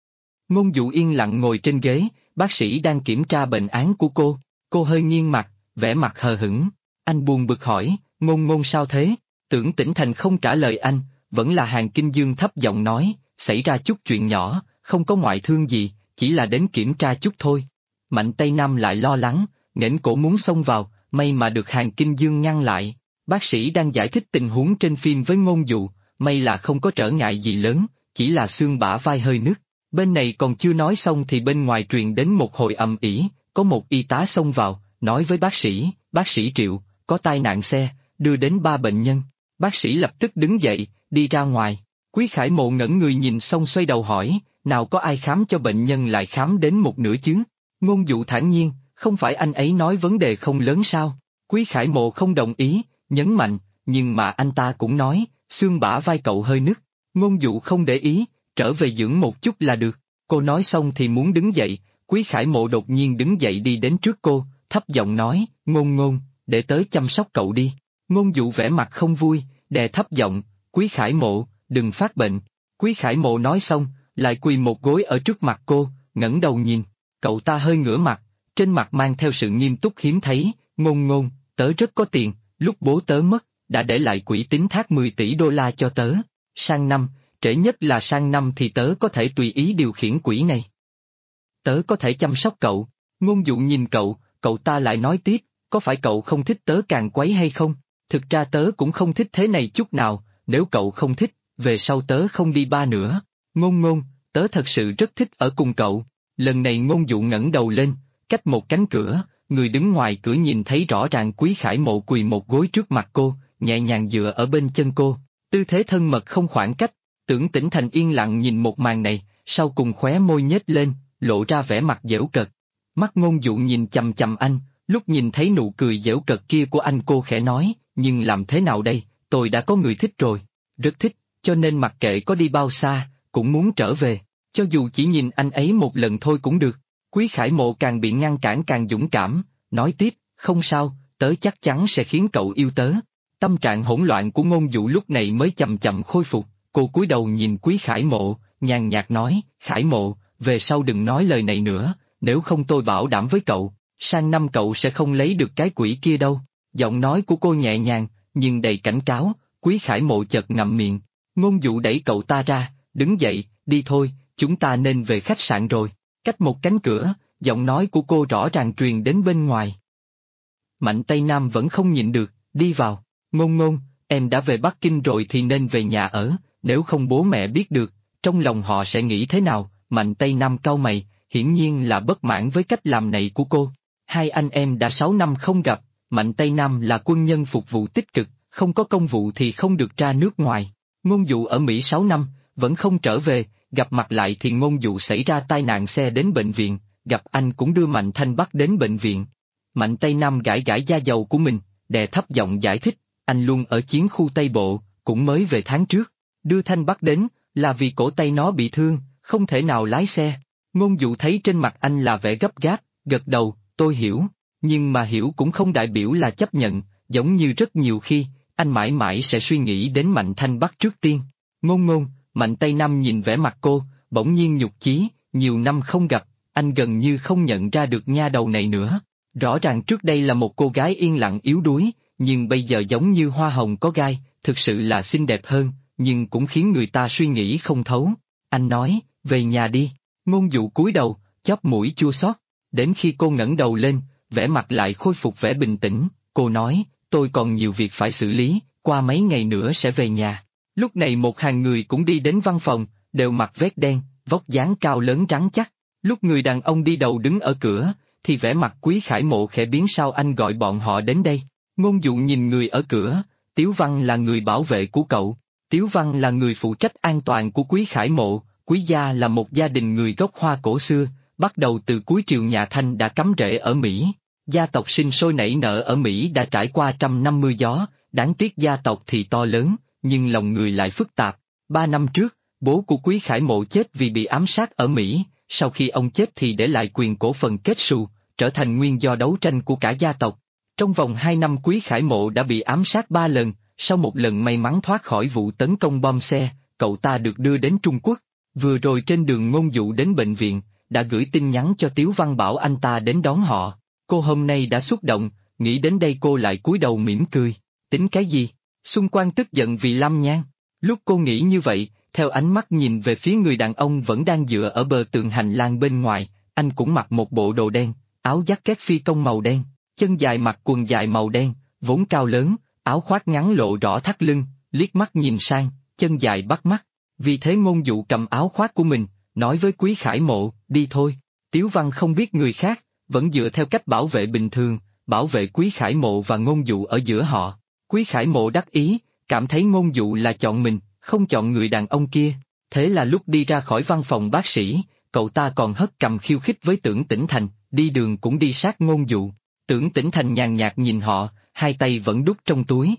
Ngôn Dụ yên lặng ngồi trên ghế, bác sĩ đang kiểm tra bệnh án của cô hơi nghiêng mặt, vẻ mặt hờ hững. Anh buồn bực hỏi, Ngôn sao thế? Tưởng Tĩnh Thành không trả lời anh, vẫn là Hàn Kinh Dương thấp giọng nói, xảy ra chút chuyện nhỏ, không có ngoại thương gì, chỉ là đến kiểm tra chút thôi. Mạnh Tây Nam lại lo lắng, nghển cổ muốn xông vào, may mà được Hàn Kinh Dương ngăn lại. Bác sĩ đang giải thích tình huống trên phim với Ngôn Dụ, may là không có trở ngại gì lớn, chỉ là xương bả vai hơi nứt. Bên này còn chưa nói xong thì bên ngoài truyền đến một hồi ầm ĩ, có một y tá xông vào, nói với bác sĩ Triệu, có tai nạn xe, đưa đến 3 bệnh nhân. Bác sĩ lập tức đứng dậy, đi ra ngoài. Quý Khải Mộ ngẩn người nhìn xong xoay đầu hỏi, nào có ai khám cho bệnh nhân lại khám đến một nửa chứ? Ngôn Dụ thản nhiên, không phải anh ấy nói vấn đề không lớn sao? Quý Khải Mộ không đồng ý, nhấn mạnh, nhưng mà anh ta cũng nói, xương bả vai cậu hơi nứt. Ngôn Dụ không để ý, trở về dưỡng một chút là được. Cô nói xong thì muốn đứng dậy, Quý Khải Mộ đột nhiên đứng dậy đi đến trước cô, thấp giọng nói, Ngôn, để tớ chăm sóc cậu đi. Ngôn Dụ vẻ mặt không vui, đè thấp giọng, Quý Khải Mộ, đừng phát bệnh. Quý Khải Mộ nói xong, lại quỳ một gối ở trước mặt cô, ngẩng đầu nhìn, cậu ta hơi ngửa mặt, trên mặt mang theo sự nghiêm túc hiếm thấy, Ngôn, tớ rất có tiền, lúc bố tớ mất, đã để lại quỹ tín thác 10 tỷ đô la cho tớ, sang năm, trễ nhất là sang năm thì tớ có thể tùy ý điều khiển quỹ này. Tớ có thể chăm sóc cậu. Ngôn Dụ nhìn cậu ta lại nói tiếp, có phải cậu không thích tớ càng quấy hay không? Thực ra tớ cũng không thích thế này chút nào, nếu cậu không thích, về sau tớ không đi ba nữa. Ngôn, tớ thật sự rất thích ở cùng cậu. Lần này Ngôn Dụ ngẩng đầu lên, cách một cánh cửa, người đứng ngoài cửa nhìn thấy rõ ràng Quý Khải Mộ quỳ một gối trước mặt cô, nhẹ nhàng dựa ở bên chân cô, tư thế thân mật không khoảng cách. Tưởng Tĩnh Thành yên lặng nhìn một màn này, sau cùng khóe môi nhếch lên, lộ ra vẻ mặt giễu cợt. Mắt Ngôn Dụ nhìn chằm chằm anh, lúc nhìn thấy nụ cười giễu cợt kia của anh cô khẽ nói, nhưng làm thế nào đây, tôi đã có người thích rồi, rất thích, cho nên mặc kệ có đi bao xa, cũng muốn trở về, cho dù chỉ nhìn anh ấy một lần thôi cũng được. Quý Khải Mộ càng bị ngăn cản càng dũng cảm, nói tiếp, không sao, tớ chắc chắn sẽ khiến cậu yêu tớ. Tâm trạng hỗn loạn của Ngôn Dụ lúc này mới chậm chậm khôi phục, cô cúi đầu nhìn Quý Khải Mộ, nhàn nhạt nói, Khải Mộ, về sau đừng nói lời này nữa, nếu không tôi bảo đảm với cậu, sang năm cậu sẽ không lấy được cái quỷ kia đâu. Giọng nói của cô nhẹ nhàng, nhưng đầy cảnh cáo. Quý Khải Mộ chợt ngậm miệng. Ngôn Dụ đẩy cậu ta ra, đứng dậy, đi thôi, chúng ta nên về khách sạn rồi. Cách một cánh cửa, giọng nói của cô rõ ràng truyền đến bên ngoài. Mạnh Tây Nam vẫn không nhịn được, đi vào. Ngôn Ngôn, em đã về Bắc Kinh rồi thì nên về nhà ở, nếu không bố mẹ biết được, trong lòng họ sẽ nghĩ thế nào? Mạnh Tây Nam cau mày, hiển nhiên là bất mãn với cách làm này của cô. Hai anh em đã 6 năm không gặp, Mạnh Tây Nam là quân nhân phục vụ tích cực, không có công vụ thì không được ra nước ngoài. Ngôn Dụ ở Mỹ 6 năm, vẫn không trở về, gặp mặt lại thì Ngôn Dụ xảy ra tai nạn xe đến bệnh viện, gặp anh cũng đưa Mạnh Thanh Bắc đến bệnh viện. Mạnh Tây Nam gãi gãi da dầu của mình, đè thấp giọng giải thích, anh luôn ở chiến khu Tây Bộ, cũng mới về tháng trước. Đưa Thanh Bắc đến, là vì cổ tay nó bị thương, không thể nào lái xe. Ngôn Dụ thấy trên mặt anh là vẻ gấp gáp, gật đầu, tôi hiểu, nhưng mà hiểu cũng không đại biểu là chấp nhận, giống như rất nhiều khi, anh mãi mãi sẽ suy nghĩ đến Mạnh Thanh Bắc trước tiên. Ngôn Ngôn, Mạnh Tây Nam nhìn vẻ mặt cô, bỗng nhiên nhục chí, nhiều năm không gặp, anh gần như không nhận ra được nha đầu này nữa. Rõ ràng trước đây là một cô gái yên lặng yếu đuối, nhưng bây giờ giống như hoa hồng có gai, thực sự là xinh đẹp hơn, nhưng cũng khiến người ta suy nghĩ không thấu. Anh nói, về nhà đi. Ngôn Dụ cúi đầu, chóp mũi chua xót. Đến khi cô ngẩng đầu lên, vẻ mặt lại khôi phục vẻ bình tĩnh, cô nói, tôi còn nhiều việc phải xử lý, qua mấy ngày nữa sẽ về nhà. Lúc này một hàng người cũng đi đến văn phòng, đều mặc vest đen, vóc dáng cao lớn rắn chắc. Lúc người đàn ông đi đầu đứng ở cửa, thì vẻ mặt Quý Khải Mộ khẽ biến, sao anh gọi bọn họ đến đây? Ngôn Dụ nhìn người ở cửa, Tiếu Văn là người bảo vệ của cậu, Tiếu Văn là người phụ trách an toàn của Quý Khải Mộ. Quý gia là một gia đình người gốc Hoa cổ xưa, bắt đầu từ cuối triều nhà Thanh đã cắm rễ ở Mỹ. Gia tộc sinh sôi nảy nở ở Mỹ đã trải qua 150 gió, đáng tiếc gia tộc thì to lớn, nhưng lòng người lại phức tạp. 3 năm trước, bố của Quý Khải Mộ chết vì bị ám sát ở Mỹ, sau khi ông chết thì để lại quyền cổ phần kết xù, trở thành nguyên do đấu tranh của cả gia tộc. Trong vòng 2 năm Quý Khải Mộ đã bị ám sát 3 lần, sau một lần may mắn thoát khỏi vụ tấn công bom xe, cậu ta được đưa đến Trung Quốc. Vừa rồi trên đường Ngôn Dụ đến bệnh viện, đã gửi tin nhắn cho Tiếu Văn bảo anh ta đến đón họ. Cô hôm nay đã xúc động, nghĩ đến đây cô lại cúi đầu mỉm cười. Tính cái gì? Xung quanh tức giận vì Lâm Nhan. Lúc cô nghĩ như vậy, theo ánh mắt nhìn về phía người đàn ông vẫn đang dựa ở bờ tường hành lang bên ngoài, anh cũng mặc một bộ đồ đen, áo jacket phi công màu đen, chân dài mặc quần dài màu đen, vốn cao lớn, áo khoác ngắn lộ rõ thắt lưng, liếc mắt nhìn sang, chân dài bắt mắt. Vì thế Ngôn Dụ cầm áo khoác của mình, nói với Quý Khải Mộ, đi thôi. Tiếu Văn không biết người khác, vẫn dựa theo cách bảo vệ bình thường, bảo vệ Quý Khải Mộ và Ngôn Dụ ở giữa họ. Quý Khải Mộ đắc ý, cảm thấy Ngôn Dụ là chọn mình, không chọn người đàn ông kia. Thế là lúc đi ra khỏi văn phòng bác sĩ, cậu ta còn hất cằm khiêu khích với Tưởng Tĩnh Thành, đi đường cũng đi sát Ngôn Dụ. Tưởng Tĩnh Thành nhàn nhạt nhìn họ, hai tay vẫn đút trong túi.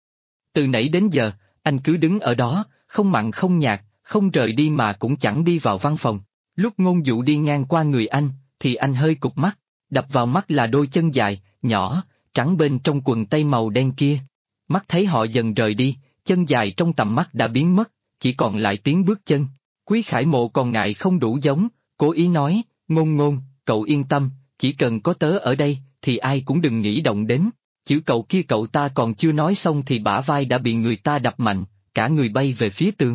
Từ nãy đến giờ, anh cứ đứng ở đó, không mặn không nhạt, không rời đi mà cũng chẳng đi vào văn phòng. Lúc Ngôn Dụ đi ngang qua người anh, thì anh hơi cụp mắt, đập vào mắt là đôi chân dài, nhỏ, trắng bên trong quần tây màu đen kia. Mắt thấy họ dần rời đi, chân dài trong tầm mắt đã biến mất, chỉ còn lại tiếng bước chân. Quý Khải Mộ còn ngại không đủ giống, cố ý nói, Ngôn Ngôn, cậu yên tâm, chỉ cần có tớ ở đây, thì ai cũng đừng nghĩ động đến. Chữ cậu kia cậu ta còn chưa nói xong thì bả vai đã bị người ta đập mạnh, cả người bay về phía tường.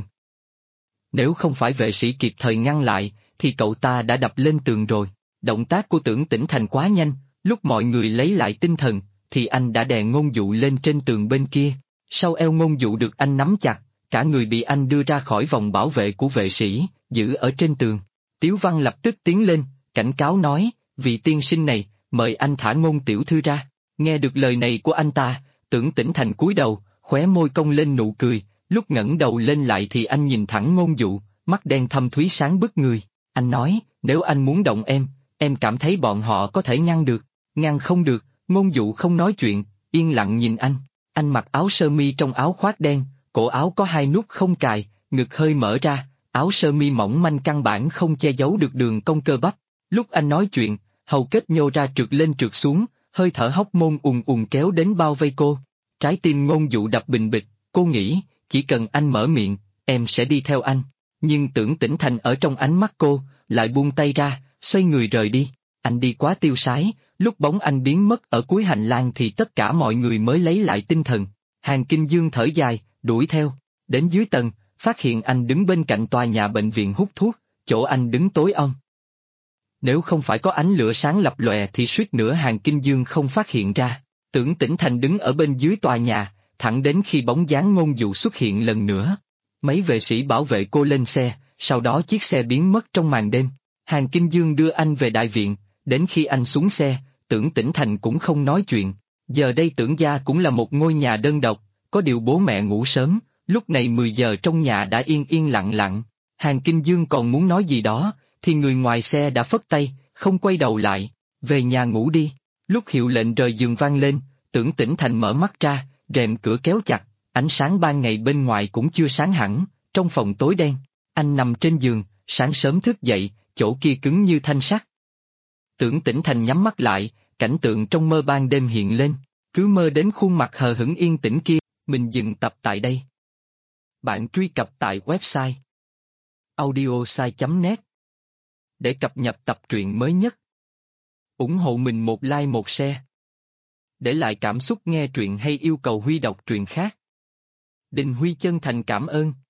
Nếu không phải vệ sĩ kịp thời ngăn lại, thì cậu ta đã đập lên tường rồi. Động tác của Tưởng Tĩnh Thành quá nhanh, lúc mọi người lấy lại tinh thần, thì anh đã đè Ngôn Dụ lên trên tường bên kia. Sau eo Ngôn Dụ được anh nắm chặt, cả người bị anh đưa ra khỏi vòng bảo vệ của vệ sĩ, giữ ở trên tường. Tiếu Văn lập tức tiến lên, cảnh cáo nói, vị tiên sinh này, mời anh thả Ngôn tiểu thư ra. Nghe được lời này của anh ta, Tưởng Tĩnh Thành cúi đầu, khóe môi cong lên nụ cười, lúc ngẩng đầu lên lại thì anh nhìn thẳng Ngôn Dụ, mắt đen thâm thúy sáng bức người. Anh nói, nếu anh muốn động em cảm thấy bọn họ có thể ngăn được. Ngăn không được. Ngôn Dụ không nói chuyện, yên lặng nhìn anh. Anh mặc áo sơ mi trong áo khoác đen, cổ áo có 2 nút không cài, ngực hơi mở ra, áo sơ mi mỏng manh căn bản không che giấu được đường cong cơ bắp. Lúc anh nói chuyện, hầu kết nhô ra trượt lên trượt xuống, hơi thở hóc môn ùn ùn kéo đến bao vây cô. Trái tim Ngôn Dụ đập bình bịch, cô nghĩ, chỉ cần anh mở miệng, em sẽ đi theo anh. Nhưng Tưởng Tĩnh Thành ở trong ánh mắt cô, lại buông tay ra, xoay người rời đi. Anh đi quá tiêu sái, lúc bóng anh biến mất ở cuối hành lang thì tất cả mọi người mới lấy lại tinh thần. Hàn Kinh Dương thở dài, đuổi theo. Đến dưới tầng, phát hiện anh đứng bên cạnh tòa nhà bệnh viện hút thuốc, chỗ anh đứng tối om. Nếu không phải có ánh lửa sáng lập lòe thì suýt nữa Hàn Kinh Dương không phát hiện ra. Tưởng Tĩnh Thành đứng ở bên dưới tòa nhà, thẳng đến khi bóng dáng Ngôn Dụ xuất hiện lần nữa. Mấy vệ sĩ bảo vệ cô lên xe, sau đó chiếc xe biến mất trong màn đêm. Hàn Kinh Dương đưa anh về đại viện, đến khi anh xuống xe, Tưởng Tĩnh Thành cũng không nói chuyện. Giờ đây Tưởng gia cũng là một ngôi nhà đơn độc, có điều bố mẹ ngủ sớm, lúc này 10 giờ trong nhà đã yên yên lặng lặng. Hàn Kinh Dương còn muốn nói gì đó, thì người ngoài xe đã phất tay, không quay đầu lại, về nhà ngủ đi. Lúc hiệu lệnh rời giường vang lên, Tưởng Tĩnh Thành mở mắt ra, rèm cửa kéo chặt, ánh sáng ban ngày bên ngoài cũng chưa sáng hẳn, trong phòng tối đen. Anh nằm trên giường, sáng sớm thức dậy, chỗ kia cứng như thanh sắt. Tưởng Tĩnh Thành nhắm mắt lại, cảnh tượng trong mơ ban đêm hiện lên, cứ mơ đến khuôn mặt hờ hững yên tĩnh kia. Mình dừng tập tại đây. Bạn truy cập tại website audiosai.net để cập nhật tập truyện mới nhất. Ủng hộ mình một like một share. Để lại cảm xúc nghe truyện hay yêu cầu Huy đọc truyện khác. Đình Huy chân thành cảm ơn.